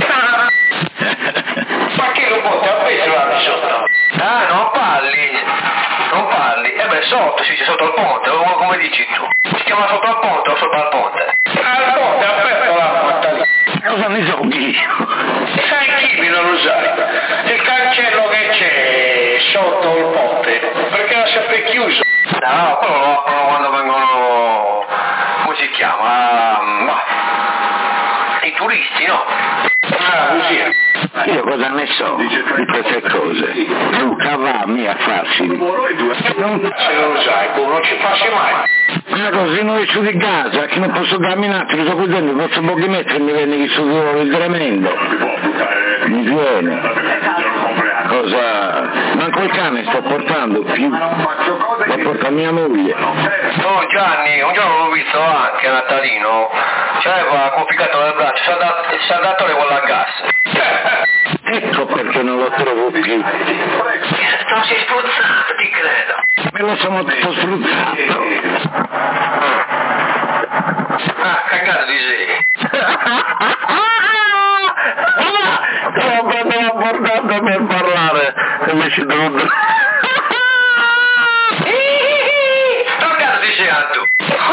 Ma che lo ponte ha preso là sotto? Ah, non parli, non parli. Eh beh, sotto, sì, c'è sotto il ponte, come dici tu? Si chiama sotto il ponte o sopra il ponte? Ah, il ponte, aperto l'acqua, Natalino. Cosa ne so io? Sai chi non lo sai? Il cancello che c'è sotto il ponte, perché era sempre chiuso. No, quello lo aprono quando vengono, come si chiama? Ma, i turisti, no? Ah, così. Io cosa ne so di queste cose? Luca va a me a farsi. Non se lo sai, non ci passi mai. Ma così noi su di casa, che non posso camminare, che sto cosendo, posso pochi metri e mi viene il sudore il tremendo. Mi viene. Cosa? Manco il cane sto portando più. Lo porta mia moglie. Oh Gianni, un giorno l'ho visto anche a Natalino. C'aveva conficato nel braccio, il saldatore con la gas. Ecco perché non lo trovo più. Non sei spruzzato, ti credo. Me lo sono tutto spruzzato. Ah, cagato di sé. Stavo portando per parlare invece devo... Cagato di sé, Antu.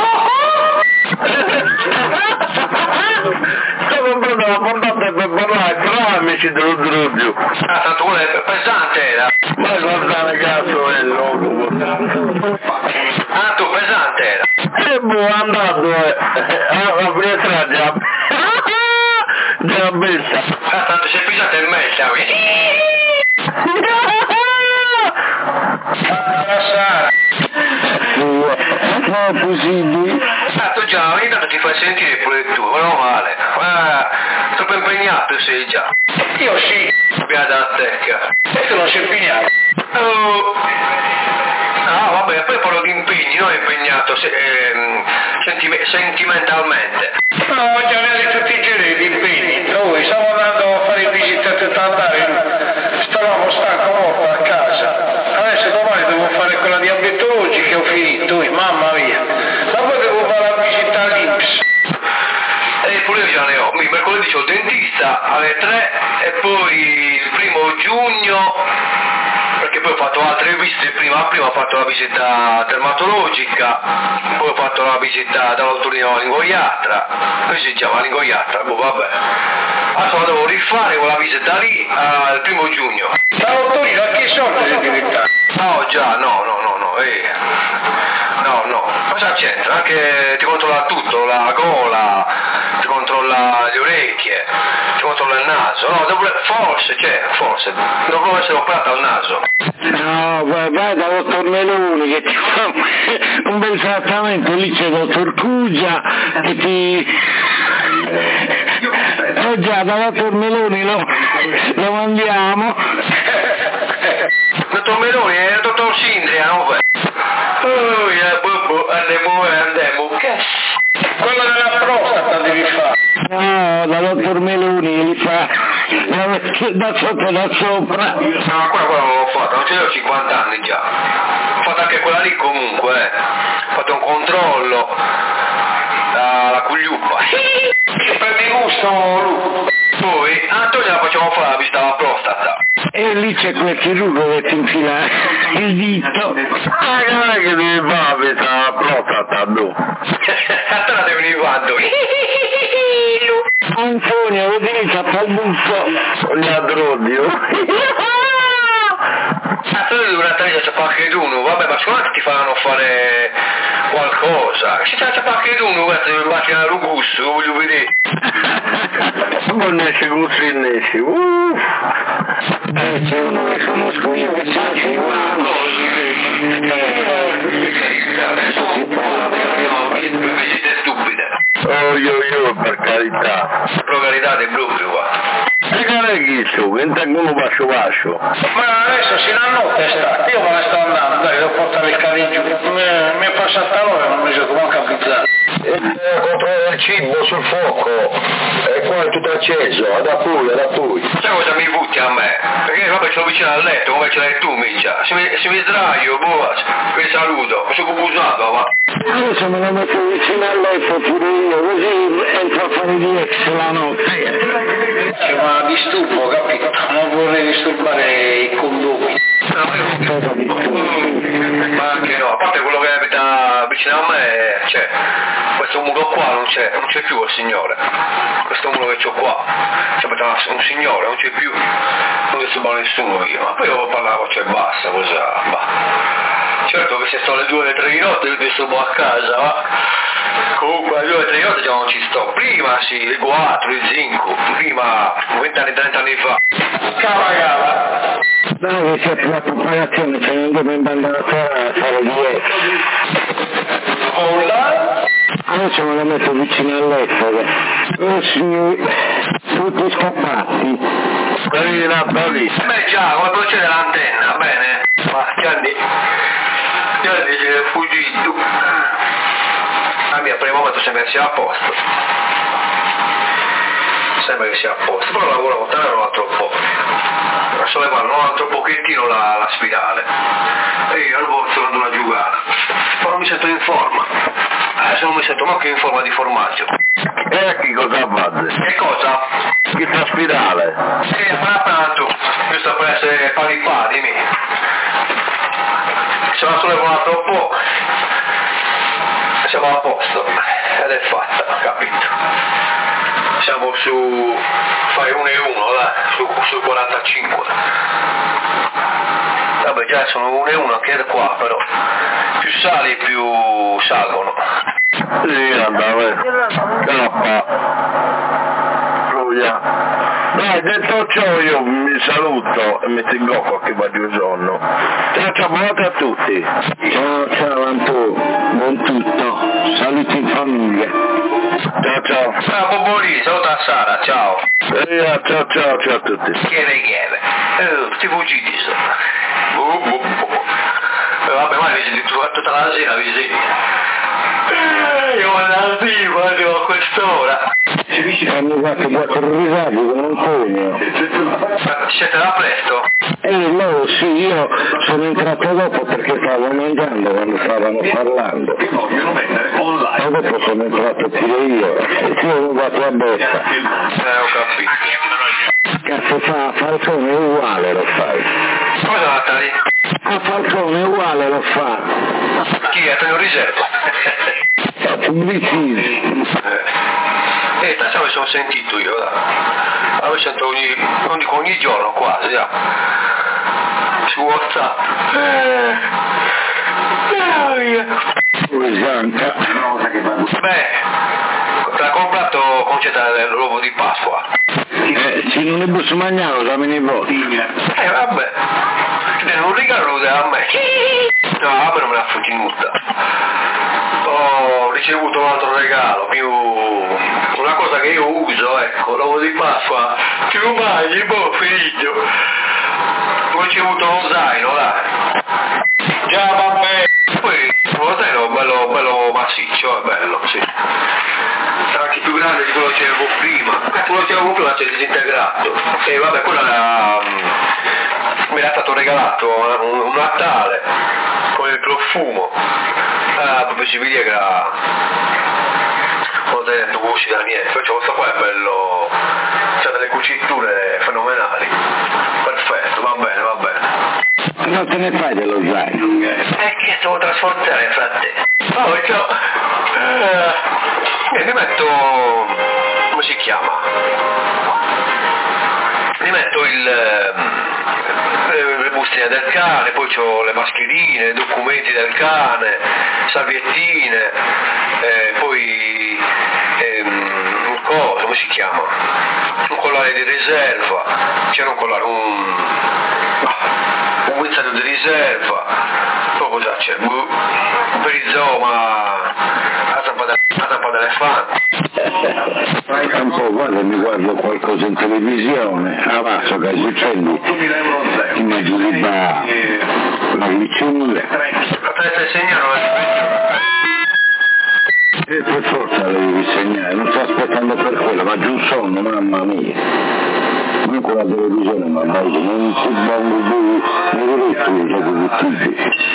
Stavo portando per parlare, però amici dello Druzio. Ah, tanto quello è pesante era. Ma guardate cazzo è loco. Ah, tu pesante era. E boh, andato eh, a presa già. Già bella. Ah, tanto sei pesante il messa. Ah, Sara. Non è possibile. Ah, tu già, ogni tanto ti fai sentire pure tu, meno male. Ah, troppo impegnato sei già. Io sì. Beata a tecca. E tu non sei impegnato. Oh. Ah, vabbè, poi parlo di impegni, non impegnato se, ehm, sentime- sentimentalmente. No, già ne tutti i giorni di impegni. Noi stiamo andando a fare visite a tant'anni, stavamo stanco morto a casa. Adesso domani devo fare quella diabetologica che ho finito, mamma mia. Ma poi devo fare la visita all'Inps. E pure io già ne ho. Mercoledì c'ho il dentista alle tre e poi il primo giugno, perché poi ho fatto altre visite, prima, prima ho fatto la visita dermatologica, poi ho fatto la visita dall'autorino lingoiatra, come si chiama lingoiatra, boh vabbè. Adesso la devo rifare con la visita lì al primo giugno. Dall'autorino a che sorte sei diventato? No già, no, no, no, no, eh. No, no, cosa c'entra? Anche ti controlla tutto, la gola, ti controlla le orecchie, ti controlla il naso, no, dovrei, forse, cioè, forse, dovrò essere operato al naso. No, vai da dottor Meloni che ti fa un bel trattamento, lì c'è dottor Cugia che ti... Eh già, da dottor Meloni lo, lo mandiamo. Dottor Meloni è il dottor Sindria, no? Oh, yeah, boh, andiamo, andiamo, che... Quello della prostata devi fare. No, da dottor Meloni li fa da sotto e da sopra. No, quello, quello lo fa cinquanta, non ce ne ho cinquanta anni già. Ho fatto anche quella lì comunque, eh. Ho fatto un controllo, la, la cugliuppa. Che prendi gusto, Lu. Poi, Antonio la facciamo fare la visita alla prostata. E lì c'è quel chirurgo che ti infila il dito. Ah, non è che devi fare la visita alla prostata, no? Allora devi venire quando? Antonio, lo devi fare il busto. Gli adrodio. Ah, tu devi una taglia c'è anche d'uno, vabbè, ma secondo me ti faranno fare qualcosa. Se c'è anche d'uno, guarda, devi battere la Lugusso, lo voglio vedere. Non esce così, ne esce. Uff. Eh, c'è uno che conosco io che sa che Siete stupide. Oh, io, io, per carità. Pro carità del proprio qua. E che non è chi su, che intanto bascio bascio. Ma adesso si la notte sta, io me ne sto andando, dai, devo portare il cane giù. Mi, mi è passata l'ora e non mi sono manco avvizzato. E controllare il cibo sul fuoco, e qua è tutto acceso, ad apui, ad apui. Sai cosa mi butti a me? Perché vabbè ce l'ho vicino al letto, come ce l'hai tu, minchia. Se mi, se mi sdraio, boh, vi saluto, mi sono busato, va. adesso me lo metto vicino al letto pure io, così entro a fare di ex la notte. C'è una disturbo, capito? Non vorrei disturbare i condomini. No, io ma anche no, a parte quello che abita vicino a me, cioè, questo muro qua non c'è, non c'è più il signore, questo muro che c'ho qua, c'è un signore, non c'è più, non disturba nessuno io, ma poi io parlavo, cioè basta, cosa, bah. Certo che se sono le due o le tre di notte io disturbo a casa, va. Comunque alle due o le tre di notte già non ci sto, prima sì, il quattro, il cinque, prima venti anni, trenta anni fa. Cava cava! Dai, che c'è la propagazione, cioè non devo andare a fare di ex. Hola? Adesso me lo metto vicino al letto. Oh signori, tutti scappati. Quelli là, lì. Beh già, come procede l'antenna, bene? Ma Gianni, Gianni si è fuggito. A mia prima momento sembra che sia a posto. Sembra che sia a posto, però lavoro con te non ha troppo. Sollevare non altro pochettino la, la spirale e io allora sto andando a giocare, però mi sento in forma, adesso non mi sento manco in forma di formaggio. E che cosa fate? Che cosa? Che sta spirale? Che appena appena tu, io sto per essere pari mi. Se la sollevo un altro po' siamo a posto ed è fatta, capito? Siamo su, fai uno e uno, dai, su, su quarantacinque. Vabbè già sono uno e uno anche da qua, però più sali più salgono. Sì, andava, scappa. Via. Dai, detto ciò io mi saluto e metto in gocco che vado in sonno. Ciao ciao, buonanotte a tutti. Ciao ciao Anto, buon tutto, saluti in famiglia. Ciao ciao. Ciao Bobolì, saluta a Sara, ciao. Eh, ciao ciao ciao a tutti. Chiede chiede. Eh, ti fuggiti sono. Uh, uh, uh. Eh, vabbè, ma visiti tutta la sera, visiti. Eh, io vado al vivo, arrivo a quest'ora. Hanno fatto quattro risati con un pugno. Siete da presto? Eh no, sì, io sono entrato dopo perché stavo mangiando quando stavano parlando. E dopo sono entrato pure io e ci ho rubato a bocca. Eh, ho capito. Cazzo fa, a Falcone è uguale lo fai. Cosa Natali? A Falcone è uguale lo fa. Chi è? Te lo riservo. Cazzo, vicino. Eh, pensavo che sono sentito io, dai. Allora sento ogni, non dico ogni giorno quasi, dai. Su WhatsApp. Eh, beh, te l'ha comprato concetta l'uovo di Pasqua. Eh, se non ne posso mangiare, dammi nei voti. Eh, vabbè. Te non regalo a me. No, vabbè, non me l'ha futtinuta. Ho ricevuto un altro regalo, più una cosa che io uso, ecco, l'uovo di Pasqua, che lo mangi, boh, figlio. Ho ricevuto uno zaino, dai. Già, vabbè. Poi, uno zaino bello, bello massiccio, è bello, sì. Sarà anche più grande di quello che c'avevo prima. Quello che avevo prima c'è disintegrato. E vabbè, quella era... mi era stato regalato un, un Natale con il profumo, ah, proprio si vede che era, ho detto voci da niente, perciò questo qua è bello, c'ha delle cuciture fenomenali, perfetto, va bene, va bene. Non te ne fai dello zaino? È che devo trasportare fra te. Oh, perciò, eh, mi metto, come si chiama? Mi metto il, eh, le bustine del cane, poi ho le mascherine, i documenti del cane, salviettine, eh, poi ehm, un coso, come si chiama? Un collare di riserva, c'era un collare, un, un guizzato di riserva, poi cosa c'è? Un perizoma a zampa d'elefante. Un po' guarda, mi guardo qualcosa in televisione, avanzo che succede, immagini va la vicenda. Potete segnare E per forza la devi segnare, non sto aspettando per quello, ma giù un sonno, mamma mia. Non con la televisione, ma bello, non si bango più, nei diritti di giochi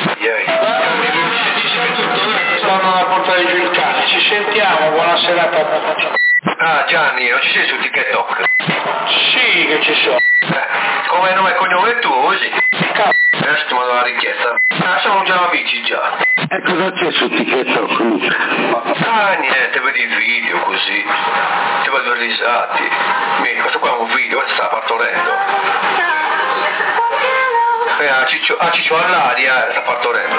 Stanno a portare giù il cane, ci sentiamo, buona serata a tutti. Ah Gianni, non ci sei su TikTok? Sì che ci sono. Eh, come nome e cognome tu, così? Adesso ti mando la richiesta. Ah, siamo già amici già. E cosa c'è su TikTok, Luca? Ah, niente, vedi il video così. Ti vedo risati. Mica, questo qua è un video, questo sta partorendo. Eh, a Ciccio, a Ciccio all'aria, sta partorendo.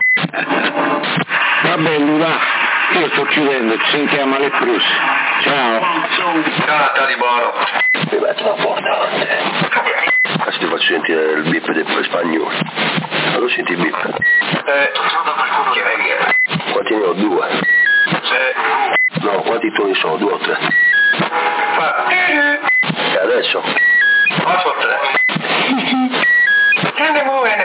Va bene, va. Io sto chiudendo, ci sentiamo alle prossime. Ciao. Ciao, di buono. Mi metto la porta. Adesso ti faccio sentire il bip del spagnolo. Allora senti il bip. Eh, che è che è? Quanti ne ho? Due. Eh, No, quanti toni sono? Due o tre? fa... E adesso? Faccio tre. Andiamo bene.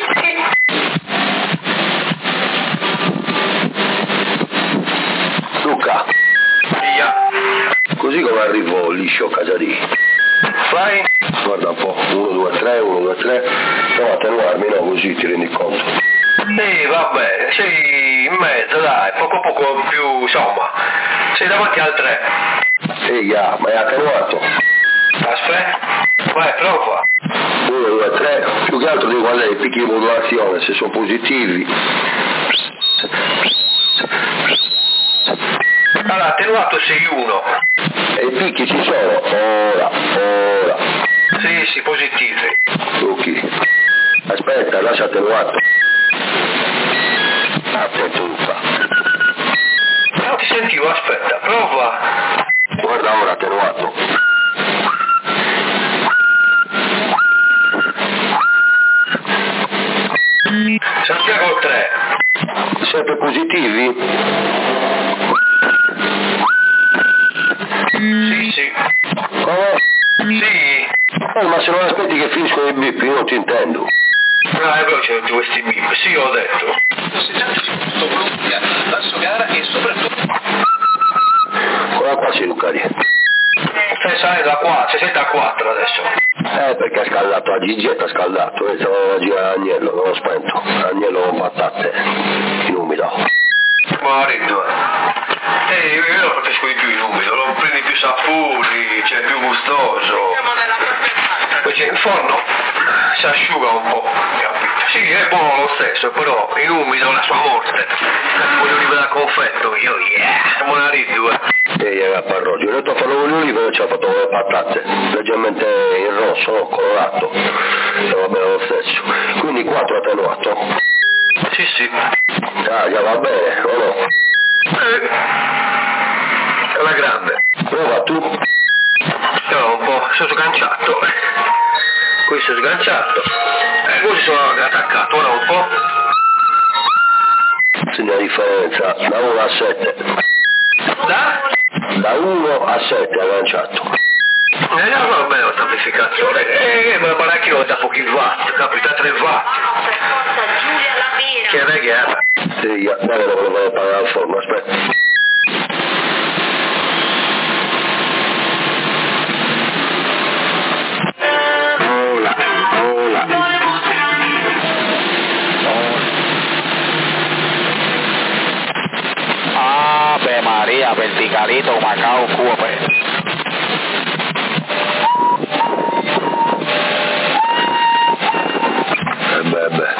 Luca, Via. così come arrivo liscio a casa di... Fai? Guarda un po', uno, due, tre, uno, due, tre, prova a attenuarmi, no? Così ti rendi conto. Sì, vabbè, sei in mezzo, dai, poco a poco più, insomma, sei davanti al tre. Ehi, yeah, ma è attenuato. Aspetta, vai, prova. uno, due, tre, più che altro devo guardare i picchi di modulazione, se sono positivi. Allora, attenuato sei uno. E i picchi ci sono, ora, ora. Sì, sì, positivi. Ok. Aspetta, lascia attenuato. Attento, Luca. Non ti sentivo, aspetta, prova. Guarda ora, attenuato. Santiago tre. Sempre positivi? Sì, sì. Come? Sì. Eh, ma se non aspetti che finiscono i bip, io non ti intendo. No, è veloce tutti questi bip, sì, ho detto. E soprattutto Guarda qua sei Lucari. Stai salendo da qua, sei sette a quattro adesso. Eh, perché ha scaldato, a Gigi è scaldato, e stavo a girare Agnello, non l'ho spento. Agnello con patate, in umido. Ma riddo, eh. Eh, io, io lo preferisco di più in umido, lo prendi più sapori, c'è più gustoso. Poi c'è in forno, si asciuga un po', capito? Sì, è buono lo stesso, però in umido è la sua morte. Voglio olive da confetto, io, yeah, siamo una riddu, eh. E gli era parroggio, ho detto farlo con le olive e ci ha fatto con le patate, leggermente in rosso, no? Colorato, e va bene lo stesso. Quindi quattro attenuato. Sì, sì. Ah, già va bene, o no? Eh, è la grande. Prova tu. No, un po', sono sganciato. Qui sono sganciato. E così sono attaccato, ora un po'. Segna la differenza, da uno a sette. Da? Da uno a sette agganciato. Eh, no, va bene la amplificazione. Eh, ma Baracchino da pochi watt, capita tre watt. Che regà. Sì, dai, lo volevo pagare la forma, aspetta. Hola, hola. Ave Maria, verticalito, Macao, Cuba, pues. Eh beh, beh.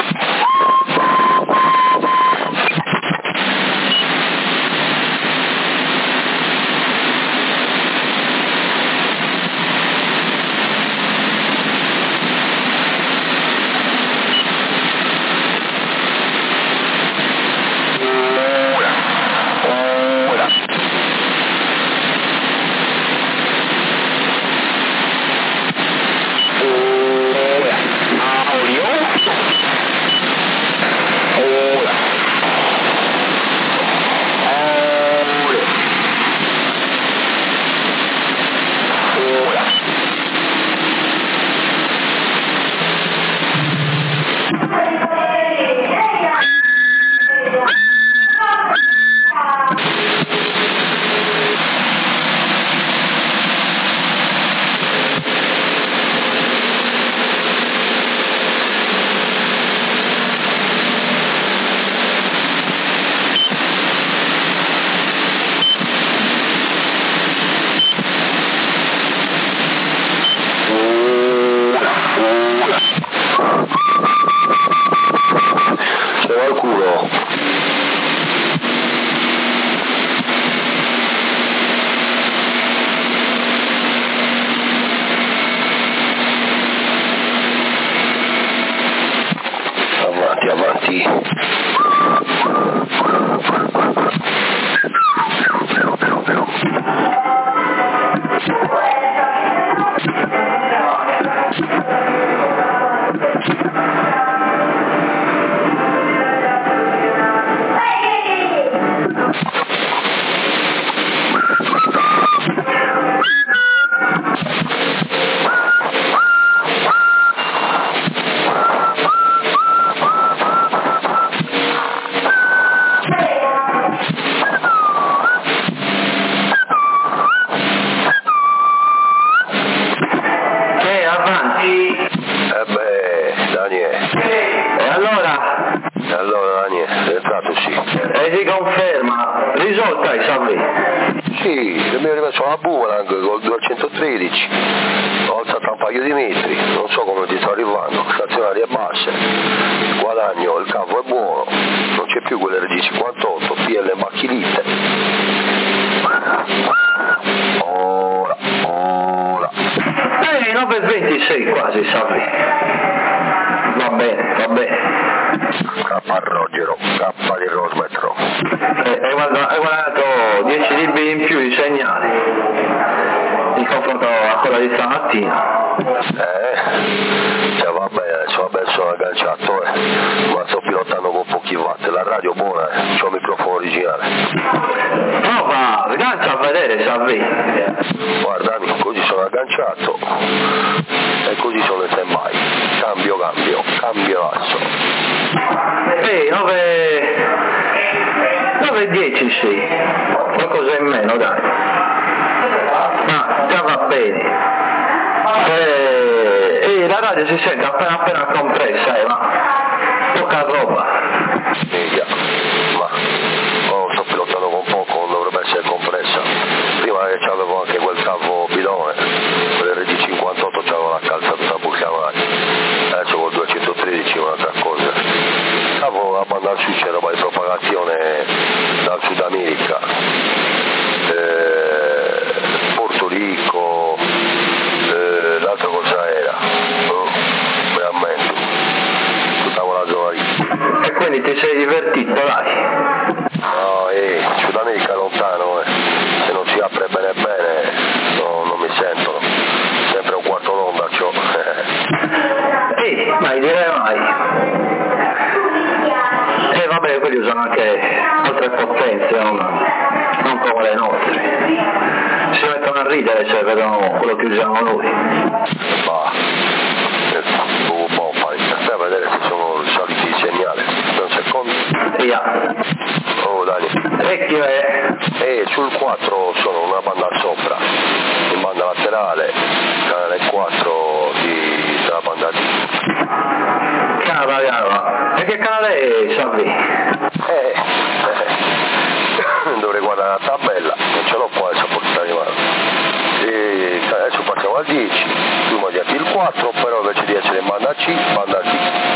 guarda la tabella, non ce l'ho qua adesso a portata di mano. E adesso passiamo al dieci, prima di il quattro, però invece di essere in banda C, banda D,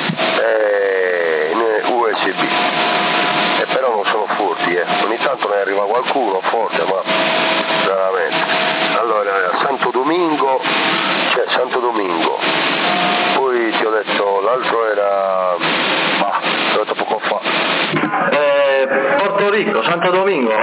e U S B. E però non sono forti, eh. Ogni tanto ne arriva qualcuno forte, ma veramente. Allora, Santo Domingo, cioè Santo Domingo, poi ti ho detto, l'altro era, bah, l'ho detto poco fa. Eh, Porto Rico, Santo Domingo,